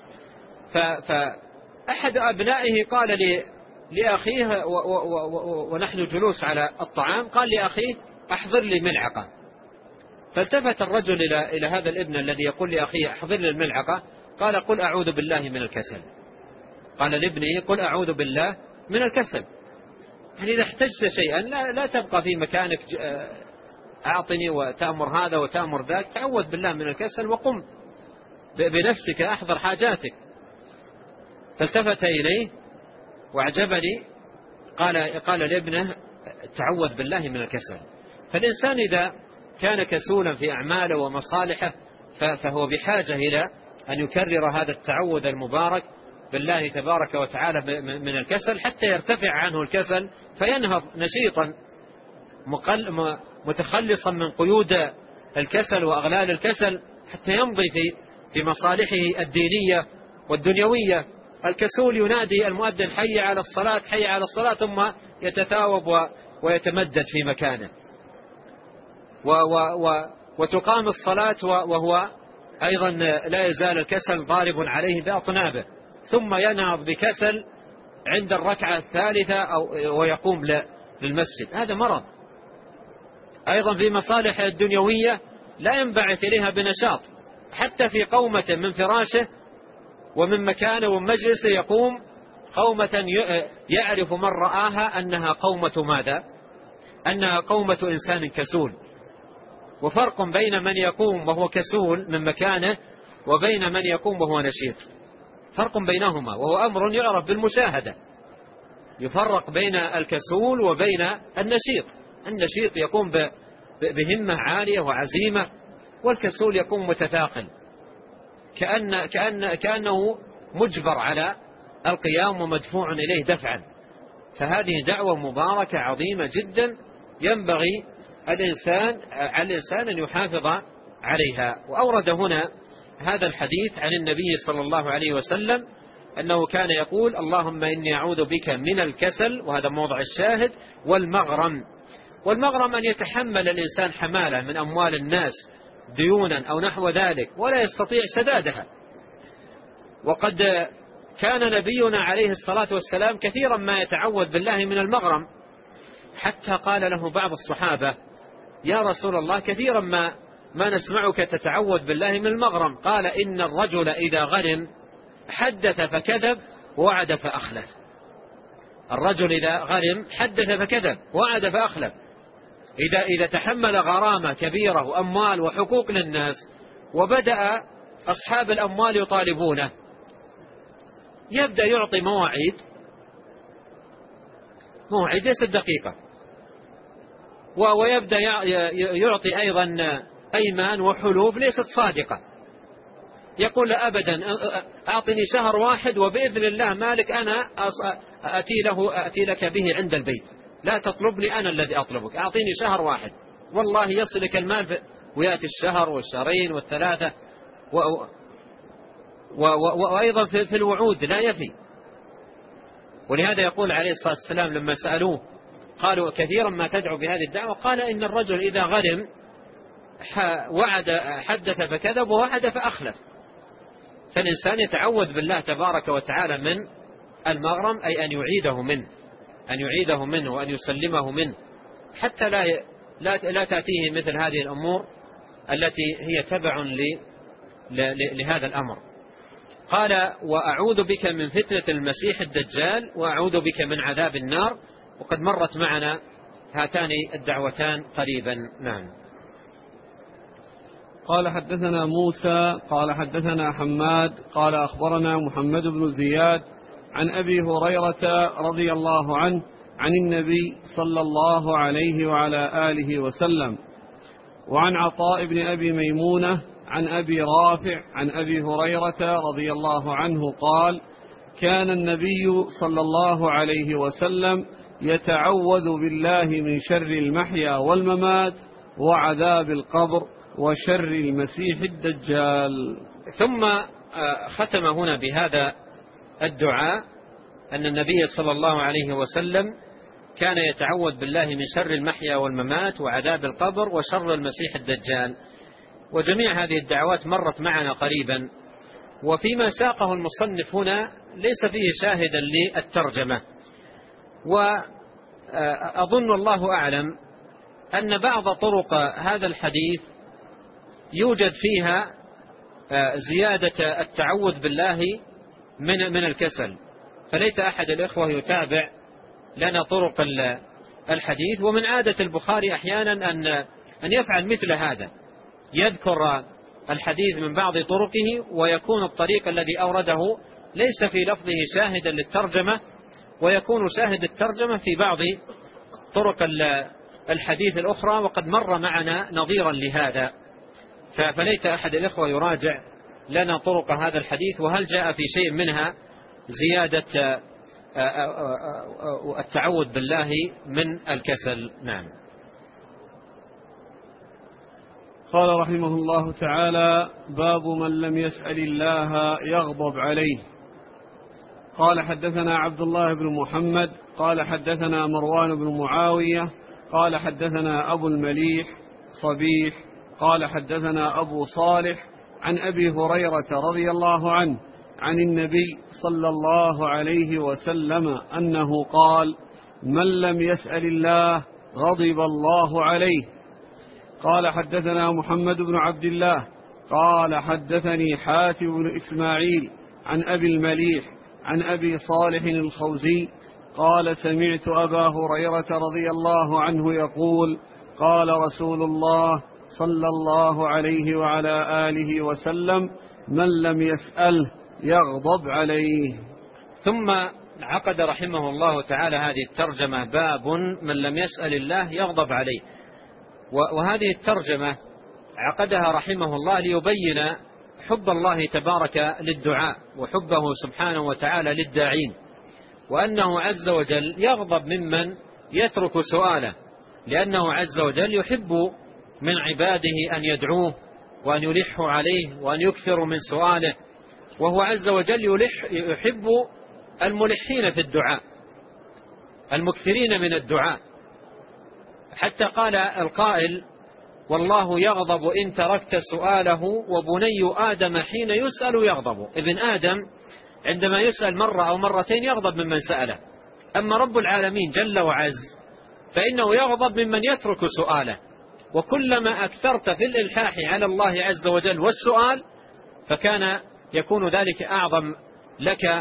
فأحد أبنائه قال لأخيه ونحن جلوس على الطعام، قال لأخيه أحضر لي ملعقة. فالتفت الرجل إلى هذا الابن الذي يقول لأخيه أحضر لي الملعقة، قال قل أعوذ بالله من الكسل. قال لابنه قل أعوذ بالله من الكسل. يعني إذا احتجت شيئا لا تبقى في مكانك أعطني وتأمر هذا وتأمر ذاك، تعوذ بالله من الكسل وقم بنفسك أحضر حاجاتك. فالتفت إليه وأعجبني، قال لابنه تعوذ بالله من الكسل. فالإنسان إذا كان كسولا في أعماله ومصالحه فهو بحاجة إلى أن يكرر هذا التعوذ المبارك بالله تبارك وتعالى من الكسل، حتى يرتفع عنه الكسل فينهض نشيطا متخلصا من قيود الكسل وأغلال الكسل، حتى يمضي في مصالحه الدينية والدنيوية. الكسول ينادي المؤذن حي على الصلاة حي على الصلاة، ثم يتثاوب ويتمدد في مكانه، وتقام الصلاة وهو أيضا لا يزال الكسل ضارب عليه بأطنابه، ثم ينهض بكسل عند الركعة الثالثة ويقوم للمسجد. هذا مرض. أيضا في مصالح الدنيوية لا ينبعث إليها بنشاط، حتى في قومة من فراشه ومن مكانه ومجلسه يقوم قومة يعرف من رآها أنها قومة ماذا؟ أنها قومة إنسان كسول. وفرق بين من يقوم وهو كسول من مكانه وبين من يقوم وهو نشيط، فرق بينهما، وهو أمر يعرف بالمشاهدة. يفرق بين الكسول وبين النشيط. النشيط يقوم بهمة عالية وعزيمة، والكسول يقوم متثاقل كأنه مجبر على القيام ومدفوع إليه دفعا. فهذه دعوة مباركة عظيمة جدا، ينبغي على الإنسان أن يحافظ عليها. وأورد هنا هذا الحديث عن النبي صلى الله عليه وسلم أنه كان يقول اللهم إني أعوذ بك من الكسل، وهذا موضع الشاهد، والمغرم. والمغرم أن يتحمل الإنسان حمالة من أموال الناس ديونا أو نحو ذلك ولا يستطيع سدادها. وقد كان نبينا عليه الصلاة والسلام كثيرا ما يتعوذ بالله من المغرم، حتى قال له بعض الصحابة يا رسول الله كثيرا ما نسمعك تتعوذ بالله من المغرم. قال إن الرجل إذا غرم حدث فكذب ووعد فأخلف. الرجل إذا غرم حدث فكذب ووعد فأخلف. إذا تحمل غرامة كبيرة وأموال وحقوق للناس، وبدأ أصحاب الأموال يطالبونه، يبدأ يعطي مواعيد ليست دقيقة، ويبدأ يعطي أيضا أيمان وحلوب ليست صادقة. يقول أبدا أعطني شهر واحد وبإذن الله مالك أنا أتي لك به عند البيت، لا تطلبني أنا الذي أطلبك، أعطيني شهر واحد والله يصلك المال. ويأتي الشهر والشهرين والثلاثة، وأيضا في الوعود لا يفي. ولهذا يقول عليه الصلاة والسلام لما سألوه قالوا كثيرا ما تدعو بهذه الدعوة، قال إن الرجل إذا غرم وعد حدث فكذب ووعد فأخلف. فالإنسان يتعوذ بالله تبارك وتعالى من المغرم، أي أن يعيده منه وأن يسلمه منه، حتى لا تأتيه مثل هذه الأمور التي هي تبع لهذا الأمر. قال وأعوذ بك من فتنة المسيح الدجال وأعوذ بك من عذاب النار. وقد مرت معنا هاتان الدعوتان قريبا. نعم. قال حدثنا موسى قال حدثنا حماد قال أخبرنا محمد بن زياد عن أبي هريرة رضي الله عنه عن النبي صلى الله عليه وعلى آله وسلم، وعن عطاء بن أبي ميمونة عن أبي رافع عن أبي هريرة رضي الله عنه قال كان النبي صلى الله عليه وسلم يتعوذ بالله من شر المحيا والممات وعذاب القبر وشر المسيح الدجال. ثم ختم هنا بهذا الدعاء أن النبي صلى الله عليه وسلم كان يتعوذ بالله من شر المحيا والممات وعذاب القبر وشر المسيح الدجال. وجميع هذه الدعوات مرت معنا قريبا، وفيما ساقه المصنف هنا ليس فيه شاهدا للترجمة. وأظن الله أعلم أن بعض طرق هذا الحديث يوجد فيها زيادة التعوذ بالله من الكسل، فليت أحد الإخوة يتابع لنا طرق الحديث. ومن عادة البخاري أحيانا أن يفعل مثل هذا، يذكر الحديث من بعض طرقه ويكون الطريق الذي أورده ليس في لفظه شاهدا للترجمة، ويكون شاهد الترجمة في بعض طرق الحديث الأخرى، وقد مر معنا نظيرا لهذا. فليت أحد الإخوة يراجع لنا طرق هذا الحديث، وهل جاء في شيء منها زيادة التعوذ بالله من الكسل. نعم. قال رحمه الله تعالى: باب من لم يسأل الله يغضب عليه. قال حدثنا عبد الله بن محمد قال حدثنا مروان بن معاوية قال حدثنا أبو المليح صبيح قال حدثنا أبو صالح عن أبي هريرة رضي الله عنه عن النبي صلى الله عليه وسلم أنه قال: من لم يسأل الله غضب الله عليه. قال حدثنا محمد بن عبد الله قال حدثني حاتم بن إسماعيل عن أبي المليح عن أبي صالح الخوزي قال: سمعت أبا هريرة رضي الله عنه يقول: قال رسول الله صلى الله عليه وعلى آله وسلم: من لم يسأله يغضب عليه. ثم عقد رحمه الله تعالى هذه الترجمة: باب من لم يسأل الله يغضب عليه. وهذه الترجمة عقدها رحمه الله ليبين حب الله تبارك للدعاء وحبه سبحانه وتعالى للداعين، وأنه عز وجل يغضب ممن يترك سؤاله، لأنه عز وجل يحب من عباده أن يدعوه وأن يلحوا عليه وأن يكثروا من سؤاله، وهو عز وجل يحب الملحين في الدعاء المكثرين من الدعاء، حتى قال القائل: والله يغضب إن تركت سؤاله، وبني آدم حين يسأل يغضب. ابن آدم عندما يسأل مرة أو مرتين يغضب ممن سأله، أما رب العالمين جل وعز فإنه يغضب ممن يترك سؤاله. وكلما أكثرت في الإلحاح على الله عز وجل والسؤال فكان يكون ذلك أعظم لك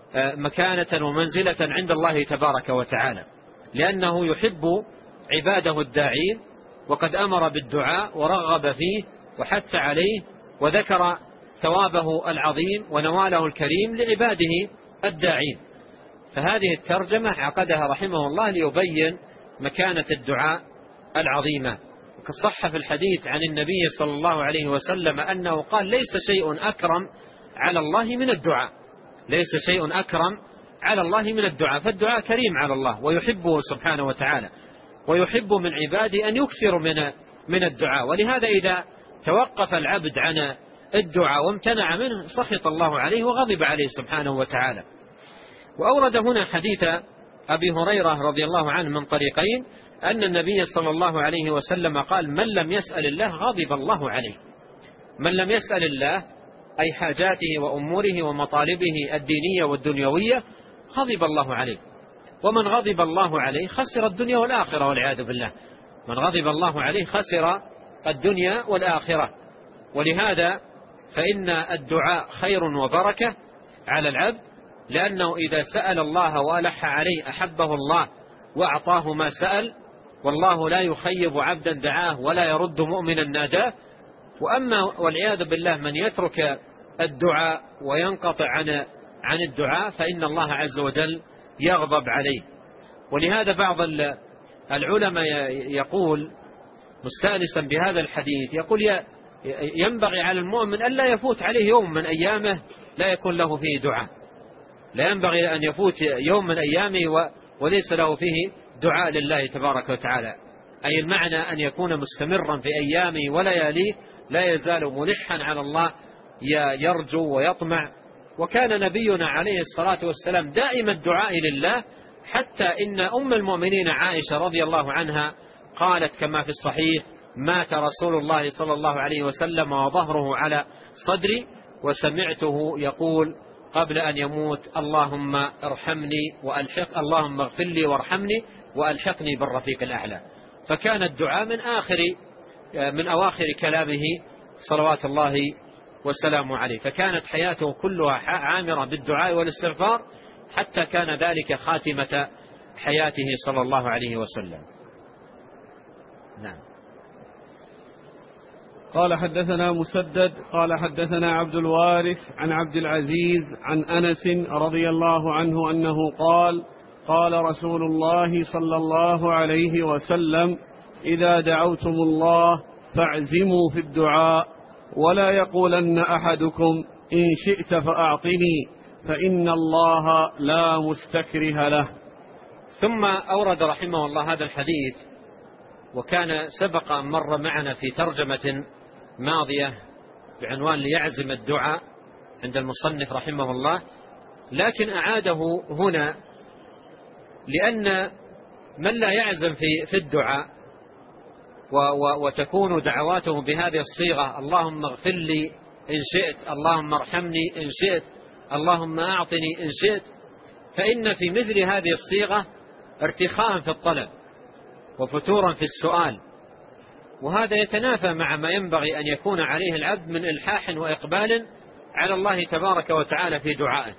مكانة ومنزلة عند الله تبارك وتعالى، لأنه يحب عباده الداعين، وقد أمر بالدعاء ورغب فيه وحث عليه وذكر ثوابه العظيم ونواله الكريم لعباده الداعين. فهذه الترجمة عقدها رحمه الله ليبين مكانة الدعاء العظيمة. وقد صح في الحديث عن النبي صلى الله عليه وسلم أنه قال: ليس شيء أكرم على الله من الدعاء، ليس شيء أكرم على الله من الدعاء. فالدعاء كريم على الله ويحبه سبحانه وتعالى، ويحب من عباده أن يكثر من الدعاء. ولهذا إذا توقف العبد عن الدعاء وامتنع منه سخط الله عليه وغضب عليه سبحانه وتعالى. وأورد هنا حديث أبي هريرة رضي الله عنه من طريقين، أن النبي صلى الله عليه وسلم قال: من لم يسأل الله غضب الله عليه. من لم يسأل الله أي حاجاته وأموره ومطالبه الدينية والدنيوية غضب الله عليه. ومن غضب الله عليه خسر الدنيا والآخرة والعياذ بالله. من غضب الله عليه خسر الدنيا والآخرة. ولهذا فإن الدعاء خير وبركة على العبد، لأنه إذا سأل الله وألح عليه أحبه الله وأعطاه ما سأل، والله لا يخيب عبدا دعاه ولا يرد مؤمنا ناداه. وأما والعياذ بالله من يترك الدعاء وينقطع عن الدعاء فإن الله عز وجل يغضب عليه. ولهذا بعض العلماء يقول مستأنسا بهذا الحديث، يقول ينبغي على المؤمن ألا يفوت عليه يوم من أيامه لا يكون له فيه دعاء. لا ينبغي أن يفوت يوم من أيامه وليس له فيه دعاء لله تبارك وتعالى، أي المعنى أن يكون مستمرا في أيامه ولياليه لا يزال ملحا على الله يرجو ويطمع. وكان نبينا عليه الصلاة والسلام دائم الدعاء لله، حتى إن أم المؤمنين عائشة رضي الله عنها قالت كما في الصحيح: مات رسول الله صلى الله عليه وسلم وظهره على صدري وسمعته يقول قبل أن يموت: اللهم ارحمني اللهم اغفر لي وارحمني وألحقني بالرفيق الأعلى. فكان الدعاء من أواخر كلامه صلوات الله والسلام عليه، فكانت حياته كلها عامرة بالدعاء والاستغفار، حتى كان ذلك خاتمة حياته صلى الله عليه وسلم. نعم. قال حدثنا مسدد قال حدثنا عبد الوارث عن عبد العزيز عن أنس رضي الله عنه أنه قال: قال رسول الله صلى الله عليه وسلم: إذا دعوتم الله فاعزموا في الدعاء، ولا يقولن أحدكم إن شئت فأعطني، فإن الله لا مستكره له. ثم أورد رحمه الله هذا الحديث، وكان سبق أن مر معنا في ترجمة ماضية بعنوان ليعزم الدعاء عند المصنف رحمه الله، لكن أعاده هنا لأن من لا يعزم في الدعاء وتكون دعواته بهذه الصيغة: اللهم اغفر لي إن شئت، اللهم ارحمني إن شئت، اللهم أعطني إن شئت، فإن في مثل هذه الصيغة ارتخاء في الطلب وفتورا في السؤال، وهذا يتنافى مع ما ينبغي أن يكون عليه العبد من إلحاح وإقبال على الله تبارك وتعالى في دعائه،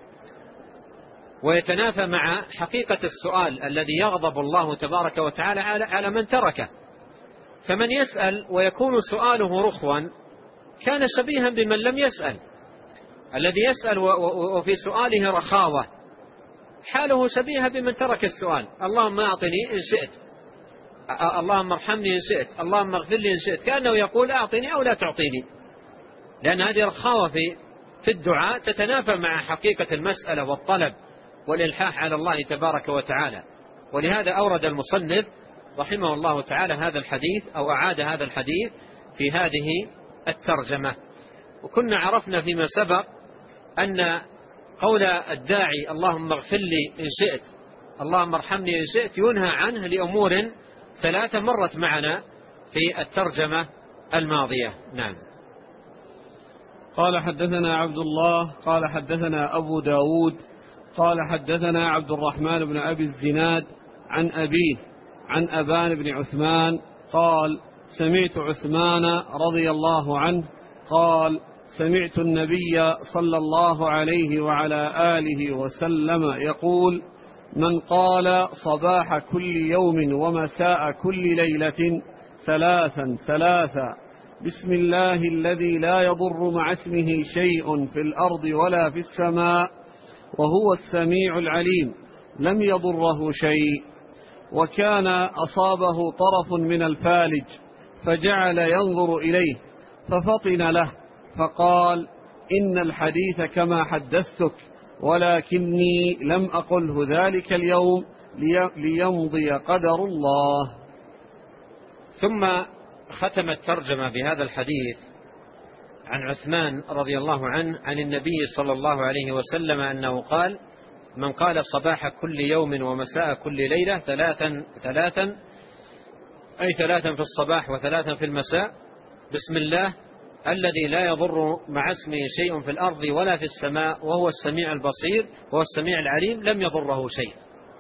ويتنافى مع حقيقة السؤال الذي يغضب الله تبارك وتعالى على من تركه. فمن يسأل ويكون سؤاله رخوا كان شبيها بمن لم يسأل. الذي يسأل وفي سؤاله رخاوة حاله شبيها بمن ترك السؤال: اللهم أعطني إن شئت، اللهم ارحمني إن شئت، اللهم اغفر لي إن شئت، كأنه يقول: أعطني أو لا تعطيني، لأن هذه رخاوة في الدعاء تتنافى مع حقيقة المسألة والطلب والإلحاح على الله تبارك وتعالى. ولهذا أورد المصنف رحمه الله تعالى هذا الحديث، أو أعاد هذا الحديث في هذه الترجمة. وكنا عرفنا فيما سبق أن قول الداعي: اللهم اغفر لي إن شئت، اللهم ارحمني إن شئت، ينهى عنه لأمور ثلاثة مرت معنا في الترجمة الماضية. نعم. قال حدثنا عبد الله قال حدثنا أبو داود قال حدثنا عبد الرحمن بن أبي الزناد عن أبيه عن أبان بن عثمان قال: سمعت عثمان رضي الله عنه قال: سمعت النبي صلى الله عليه وعلى آله وسلم يقول: من قال صباح كل يوم ومساء كل ليلة ثلاثا بسم الله الذي لا يضر مع اسمه شيء في الأرض ولا في السماء وهو السميع العليم، لم يضره شيء، وكان أصابه طرف من الفالج فجعل ينظر إليه ففطن له فقال: إن الحديث كما حدثتك، ولكني لم أقله ذلك اليوم ليمضي قدر الله. ثم ختم الترجمة بهذا الحديث عن عثمان رضي الله عنه عن النبي صلى الله عليه وسلم أنه قال: من قال صباح كل يوم ومساء كل ليلة ثلاثا أي ثلاثا في الصباح وثلاثا في المساء: بسم الله الذي لا يضر مع اسمه شيء في الأرض ولا في السماء وهو السميع البصير وهو السميع العليم، لم يضره شيء.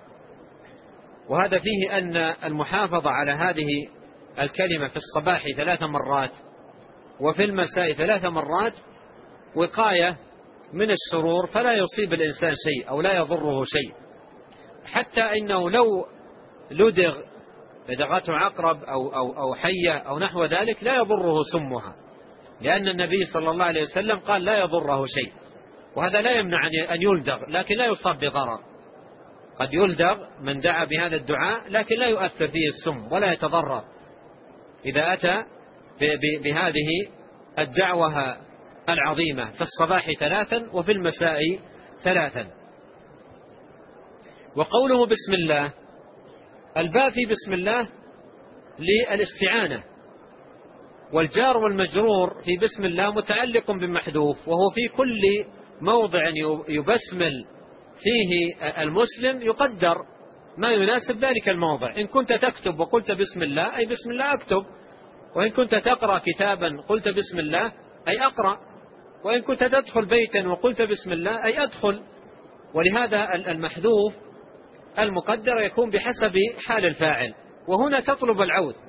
وهذا فيه أن المحافظة على هذه الكلمة في الصباح 3 مرات وفي المساء 3 مرات وقاية من الشرور، فلا يصيب الإنسان شيء أو لا يضره شيء، حتى إنه لو لدغ لدغته عقرب أو حية أو نحو ذلك لا يضره سمها، لأن النبي صلى الله عليه وسلم قال: لا يضره شيء. وهذا لا يمنع أن يلدغ، لكن لا يصاب بضرر. قد يلدغ من دعا بهذا الدعاء لكن لا يؤثر فيه السم ولا يتضرر إذا أتى بهذه الدعوة العظيمة في الصباح 3 وفي المساء 3. وقوله بسم الله، الباء في بسم الله للاستعانة، والجار والمجرور في بسم الله متعلق بمحذوف، وهو في كل موضع يبسمل فيه المسلم يقدر ما يناسب ذلك الموضع. إن كنت تكتب وقلت بسم الله أي بسم الله أكتب، وإن كنت تقرأ كتابا قلت بسم الله أي أقرأ، وإن كنت تدخل بيتا وقلت بسم الله أي أدخل. ولهذا المحذوف المقدر يكون بحسب حال الفاعل. وهنا تطلب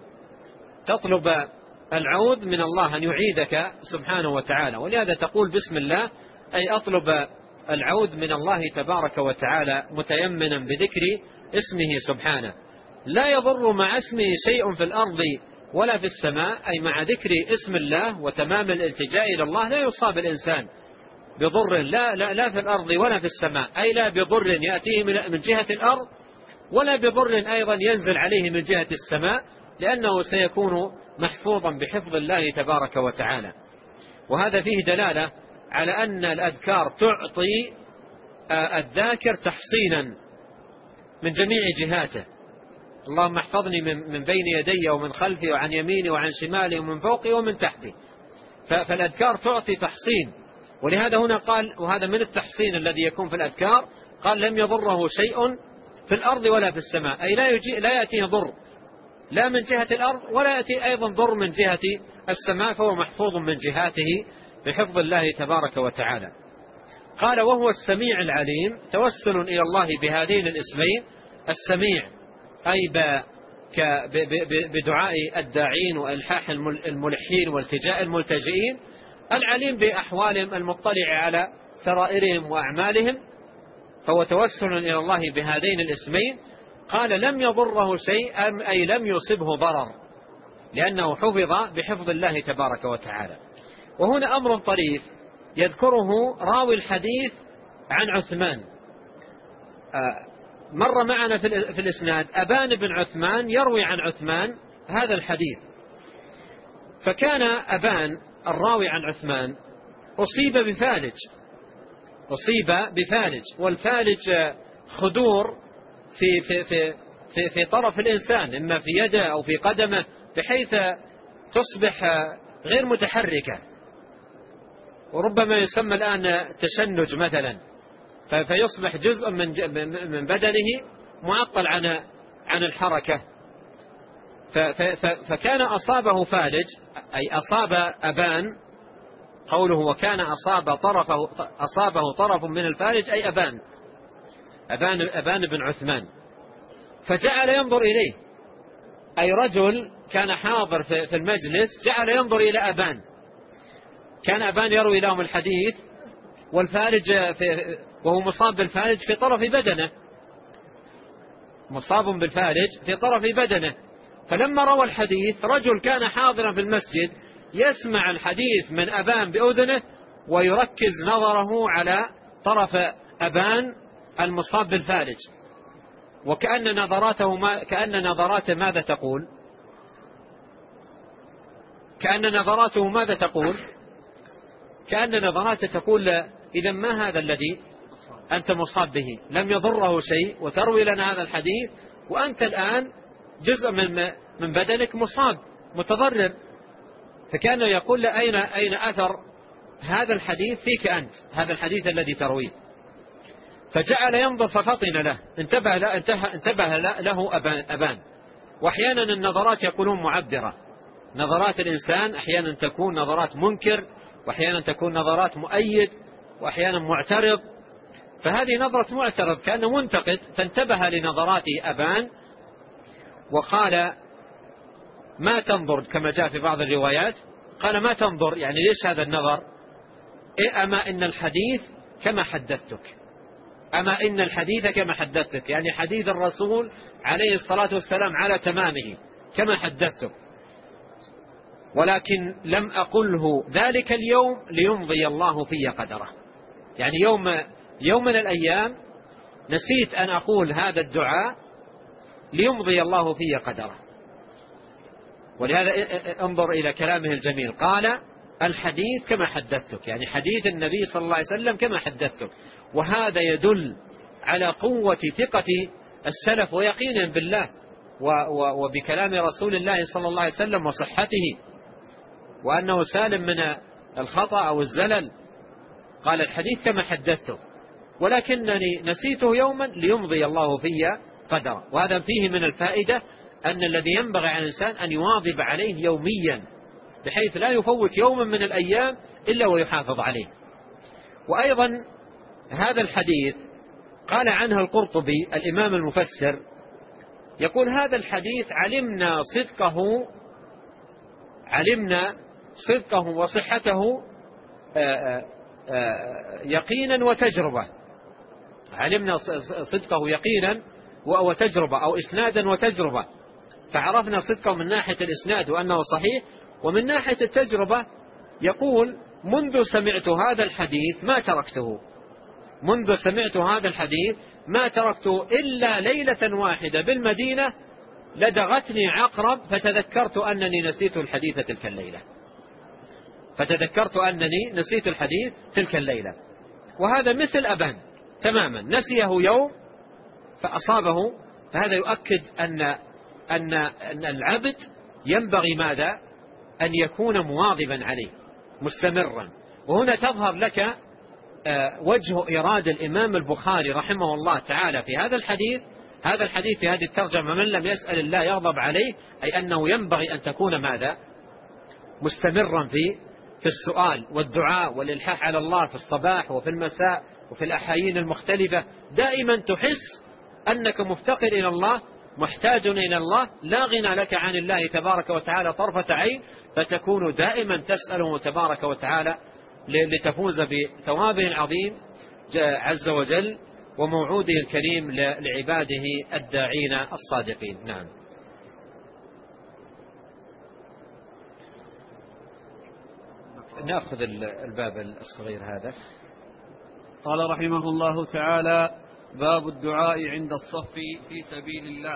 العوذ من الله أن يعيذك سبحانه وتعالى، ولهذا تقول بسم الله أي أطلب العوذ من الله تبارك وتعالى متيمنا بذكر اسمه سبحانه. لا يضر مع اسمه شيء في الأرض ولا في السماء، أي مع ذكر اسم الله وتمام الالتجاء إلى الله لا يصاب الإنسان بضر لا في الأرض ولا في السماء، أي لا بضر يأتيه من جهة الأرض ولا بضر أيضا ينزل عليه من جهة السماء، لأنه سيكون محفوظا بحفظ الله تبارك وتعالى. وهذا فيه دلالة على أن الأذكار تعطي الذاكر تحصينا من جميع جهاته. اللهم احفظني من بين يدي ومن خلفي وعن يميني وعن شمالي ومن فوقي ومن تحتي. فالأذكار تعطي تحصين، ولهذا هنا قال وهذا من التحصين الذي يكون في الأذكار، قال لم يضره شيء في الأرض ولا في السماء، أي لا يأتيه ضر لا من جهة الأرض ولا يأتي أيضا ضر من جهة السماء، فهو محفوظ من جهاته بحفظ الله تبارك وتعالى. قال وهو السميع العليم، توسل إلى الله بهذين الاسمين، السميع أي بدعاء الداعين وإلحاح الملحين والتجاء الملتجئين، العليم بأحوالهم المطلع على سرائرهم وأعمالهم، فهو توسل إلى الله بهذين الاسمين. قال لم يضره شيء أي لم يصبه ضرر، لأنه حفظ بحفظ الله تبارك وتعالى. وهنا أمر طريف يذكره راوي الحديث عن عثمان. مر معنا في الإسناد أبان بن عثمان يروي عن عثمان هذا الحديث، فكان أبان الراوي عن عثمان أصيب بفالج، والفالج خدور في طرف الإنسان، إما في يده أو في قدمه، بحيث تصبح غير متحركة، وربما يسمى الآن تشنج مثلا، فيصبح جزء من بدنه معطل عن الحركة. فكان أصابه فالج، أي أصاب أبان، قوله وكان أصابه طرف من الفالج أي أبان بن عثمان، فجعل ينظر إليه، أي رجل كان حاضر في المجلس جعل ينظر إلى أبان. كان أبان يروي لهم الحديث والفالج وهو مصاب بالفالج في طرف بدنه، مصاب بالفالج في طرف بدنه. فلما روى الحديث رجل كان حاضرا في المسجد يسمع الحديث من أبان بأذنه ويركز نظره على طرف أبان المصاب بالفالج، وكأن نظراته ماذا تقول؟ كأن نظراته تقول إذا ما هذا الذي أنت مصاب به؟ لم يضره شيء وتروي لنا هذا الحديث، وأنت الآن جزء من بدنك مصاب متضرر. فكان يقول أين أثر هذا الحديث فيك أنت، هذا الحديث الذي ترويه؟ فجعل ينظر ففطن له، انتبه له أبان. وأحيانا النظرات يقولون معبرة، نظرات الإنسان أحيانا تكون نظرات منكر، وأحيانا تكون نظرات مؤيد، وأحيانا معترض. فهذه نظرة معترض كأنه منتقد، فانتبه لنظرات أبان وقال ما تنظر، كما جاء في بعض الروايات قال ما تنظر، يعني ليش هذا النظر؟ أما إن الحديث كما حدثتك، يعني حديث الرسول عليه الصلاة والسلام على تمامه كما حدثتك، ولكن لم أقله ذلك اليوم ليمضي الله في قدره. يعني يوم من الأيام نسيت أن أقول هذا الدعاء ليمضي الله في قدره. ولهذا انظر إلى كلامه الجميل، قال الحديث كما حدثتك، يعني حديث النبي صلى الله عليه وسلم كما حدثتك. وهذا يدل على قوة ثقة السلف ويقينا بالله وبكلام رسول الله صلى الله عليه وسلم وصحته، وأنه سالم من الخطأ أو الزلل. قال الحديث كما حدثته، ولكنني نسيته يوما ليمضي الله في قدره. وهذا فيه من الفائدة أن الذي ينبغي على الإنسان أن يواظب عليه يوميا، بحيث لا يفوت يوما من الأيام إلا ويحافظ عليه. وأيضا هذا الحديث قال عنه القرطبي الإمام المفسر، يقول هذا الحديث علمنا صدقه وصحته يقينا وتجربة. علمنا صدقه يقينا وتجربة، أو إسنادا وتجربة، فعرفنا صدقه من ناحية الإسناد وأنه صحيح، ومن ناحية التجربة يقول منذ سمعت هذا الحديث ما تركته إلا ليلة واحدة بالمدينة لدغتني عقرب فتذكرت أنني نسيت الحديث تلك الليلة. وهذا مثل أبان تماما، نسيه يوم فأصابه. فهذا يؤكد أن العبد ينبغي ماذا؟ أن يكون مواظبا عليه مستمرا. وهنا تظهر لك وجه إرادة الإمام البخاري رحمه الله تعالى في هذا الحديث في هذه الترجمة: من لم يسأل الله يغضب عليه، أي أنه ينبغي أن تكون ماذا؟ مستمرا في السؤال والدعاء والإلحاح على الله في الصباح وفي المساء وفي الأحايين المختلفة. دائما تحس أنك مفتقر إلى الله، محتاج إلى الله، لا غنى لك عن الله تبارك وتعالى طرفة عين، فتكون دائما تسأله تبارك وتعالى لتفوز بثوابه العظيم عز وجل وموعوده الكريم لعباده الداعين الصادقين. نعم. نأخذ الباب الصغير هذا. قال رحمه الله تعالى: باب الدعاء عند الصف في سبيل الله.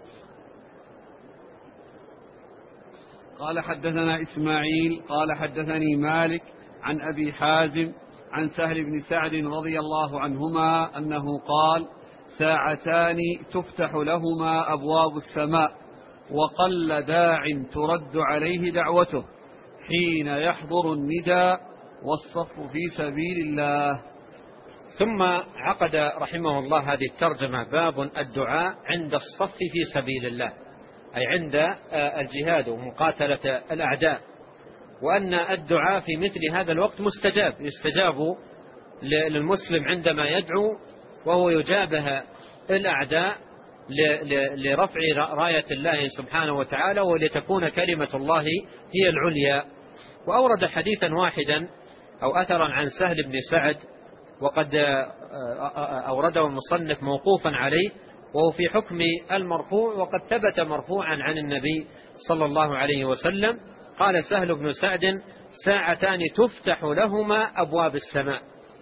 قال حدثنا إسماعيل قال حدثني مالك عن أبي حازم عن سهل بن سعد رضي الله عنهما أنه قال: ساعتان تفتح لهما أبواب السماء، وقل داع ترد عليه دعوته، حين يحضر النداء والصف في سبيل الله. ثم عقد رحمه الله هذه الترجمة: باب الدعاء عند الصف في سبيل الله، أي عند الجهاد ومقاتلة الأعداء، وأن الدعاء في مثل هذا الوقت مستجاب، يستجاب للمسلم عندما يدعو وهو يجابه الأعداء لرفع راية الله سبحانه وتعالى ولتكون كلمة الله هي العليا. وأورد حديثا واحدا أو أثرا عن سهل بن سعد، وقد أورده المصنف موقوفا عليه، وهو في حكم المرفوع، وقد ثبت مرفوعا عن النبي صلى الله عليه وسلم. قال سهل بن سعد: ساعتان تفتح لهما أبواب السماء.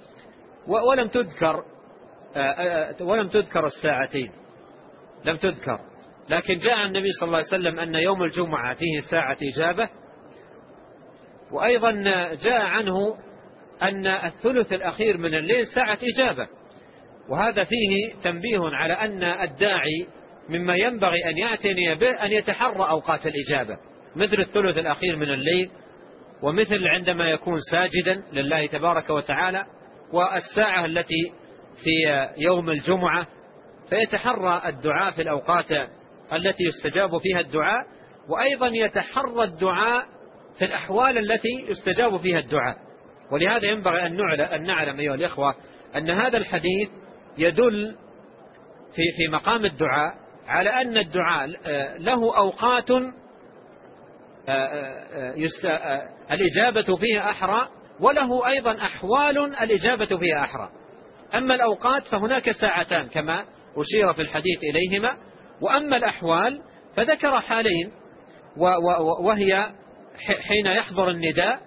ولم تذكر الساعتين، لم تذكر، لكن جاء عن النبي صلى الله عليه وسلم أن يوم الجمعة فيه ساعة إجابة، وأيضا جاء عنه أن الثلث الأخير من الليل ساعة إجابة. وهذا فيه تنبيه على أن الداعي مما ينبغي أن يعتني به أن يتحرى أوقات الإجابة، مثل الثلث الأخير من الليل، ومثل عندما يكون ساجدا لله تبارك وتعالى، والساعة التي في يوم الجمعة، فيتحرى الدعاء في الأوقات التي يستجاب فيها الدعاء، وأيضا يتحرى الدعاء في الأحوال التي يستجاب فيها الدعاء. ولهذا ينبغي أن نعلم أيها الإخوة أن هذا الحديث يدل في مقام الدعاء على أن الدعاء له أوقات الإجابة فيها أحرى، وله أيضا أحوال الإجابة فيها أحرى. أما الأوقات فهناك ساعتان كما أشير في الحديث إليهما، وأما الأحوال فذكر حالين، وهي حين يحضر النداء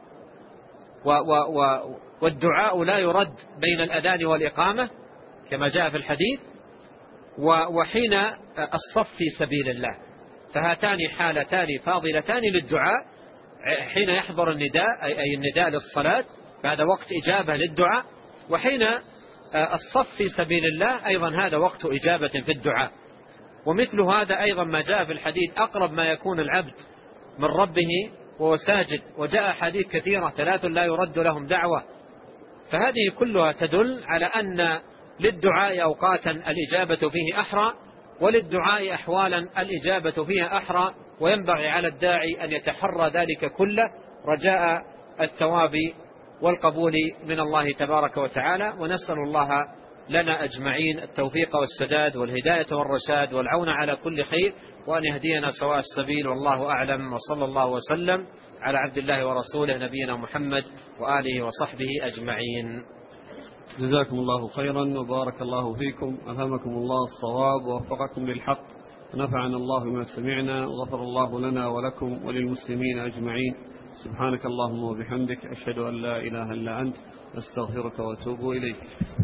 والدعاء لا يرد بين الأذان والإقامة كما جاء في الحديث، وحين الصف في سبيل الله. فهاتان حالتان فاضلتان للدعاء: حين يحضر النداء أي النداء للصلاة، بعد وقت إجابة للدعاء، وحين الصف في سبيل الله أيضا هذا وقت إجابة في الدعاء. ومثل هذا أيضا ما جاء في الحديث أقرب ما يكون العبد من ربه وهو ساجد، وجاء حديث كثيرة 3 لا يرد لهم دعوة. فهذه كلها تدل على أن للدعاء أوقاتا الإجابة فيه أحرى، وللدعاء أحوالا الإجابة فيها أحرى، وينبغي على الداعي أن يتحرى ذلك كله رجاء الثواب والقبول من الله تبارك وتعالى. ونسأل الله لنا أجمعين التوفيق والسداد والهداية والرشاد والعون على كل خير، وأن يهدينا سواء السبيل، والله أعلم. وصلى الله وسلم على عبد الله ورسوله نبينا محمد وآله وصحبه أجمعين. جزاكم الله خيرا وبارك الله فيكم، ألهمكم الله الصواب ووفقكم للحق، ونفعنا الله بما سمعنا، وغفر الله لنا ولكم وللمسلمين أجمعين. سبحانك اللهم وبحمدك، أشهد أن لا إله إلا أنت، أستغفرك وأتوب إليك.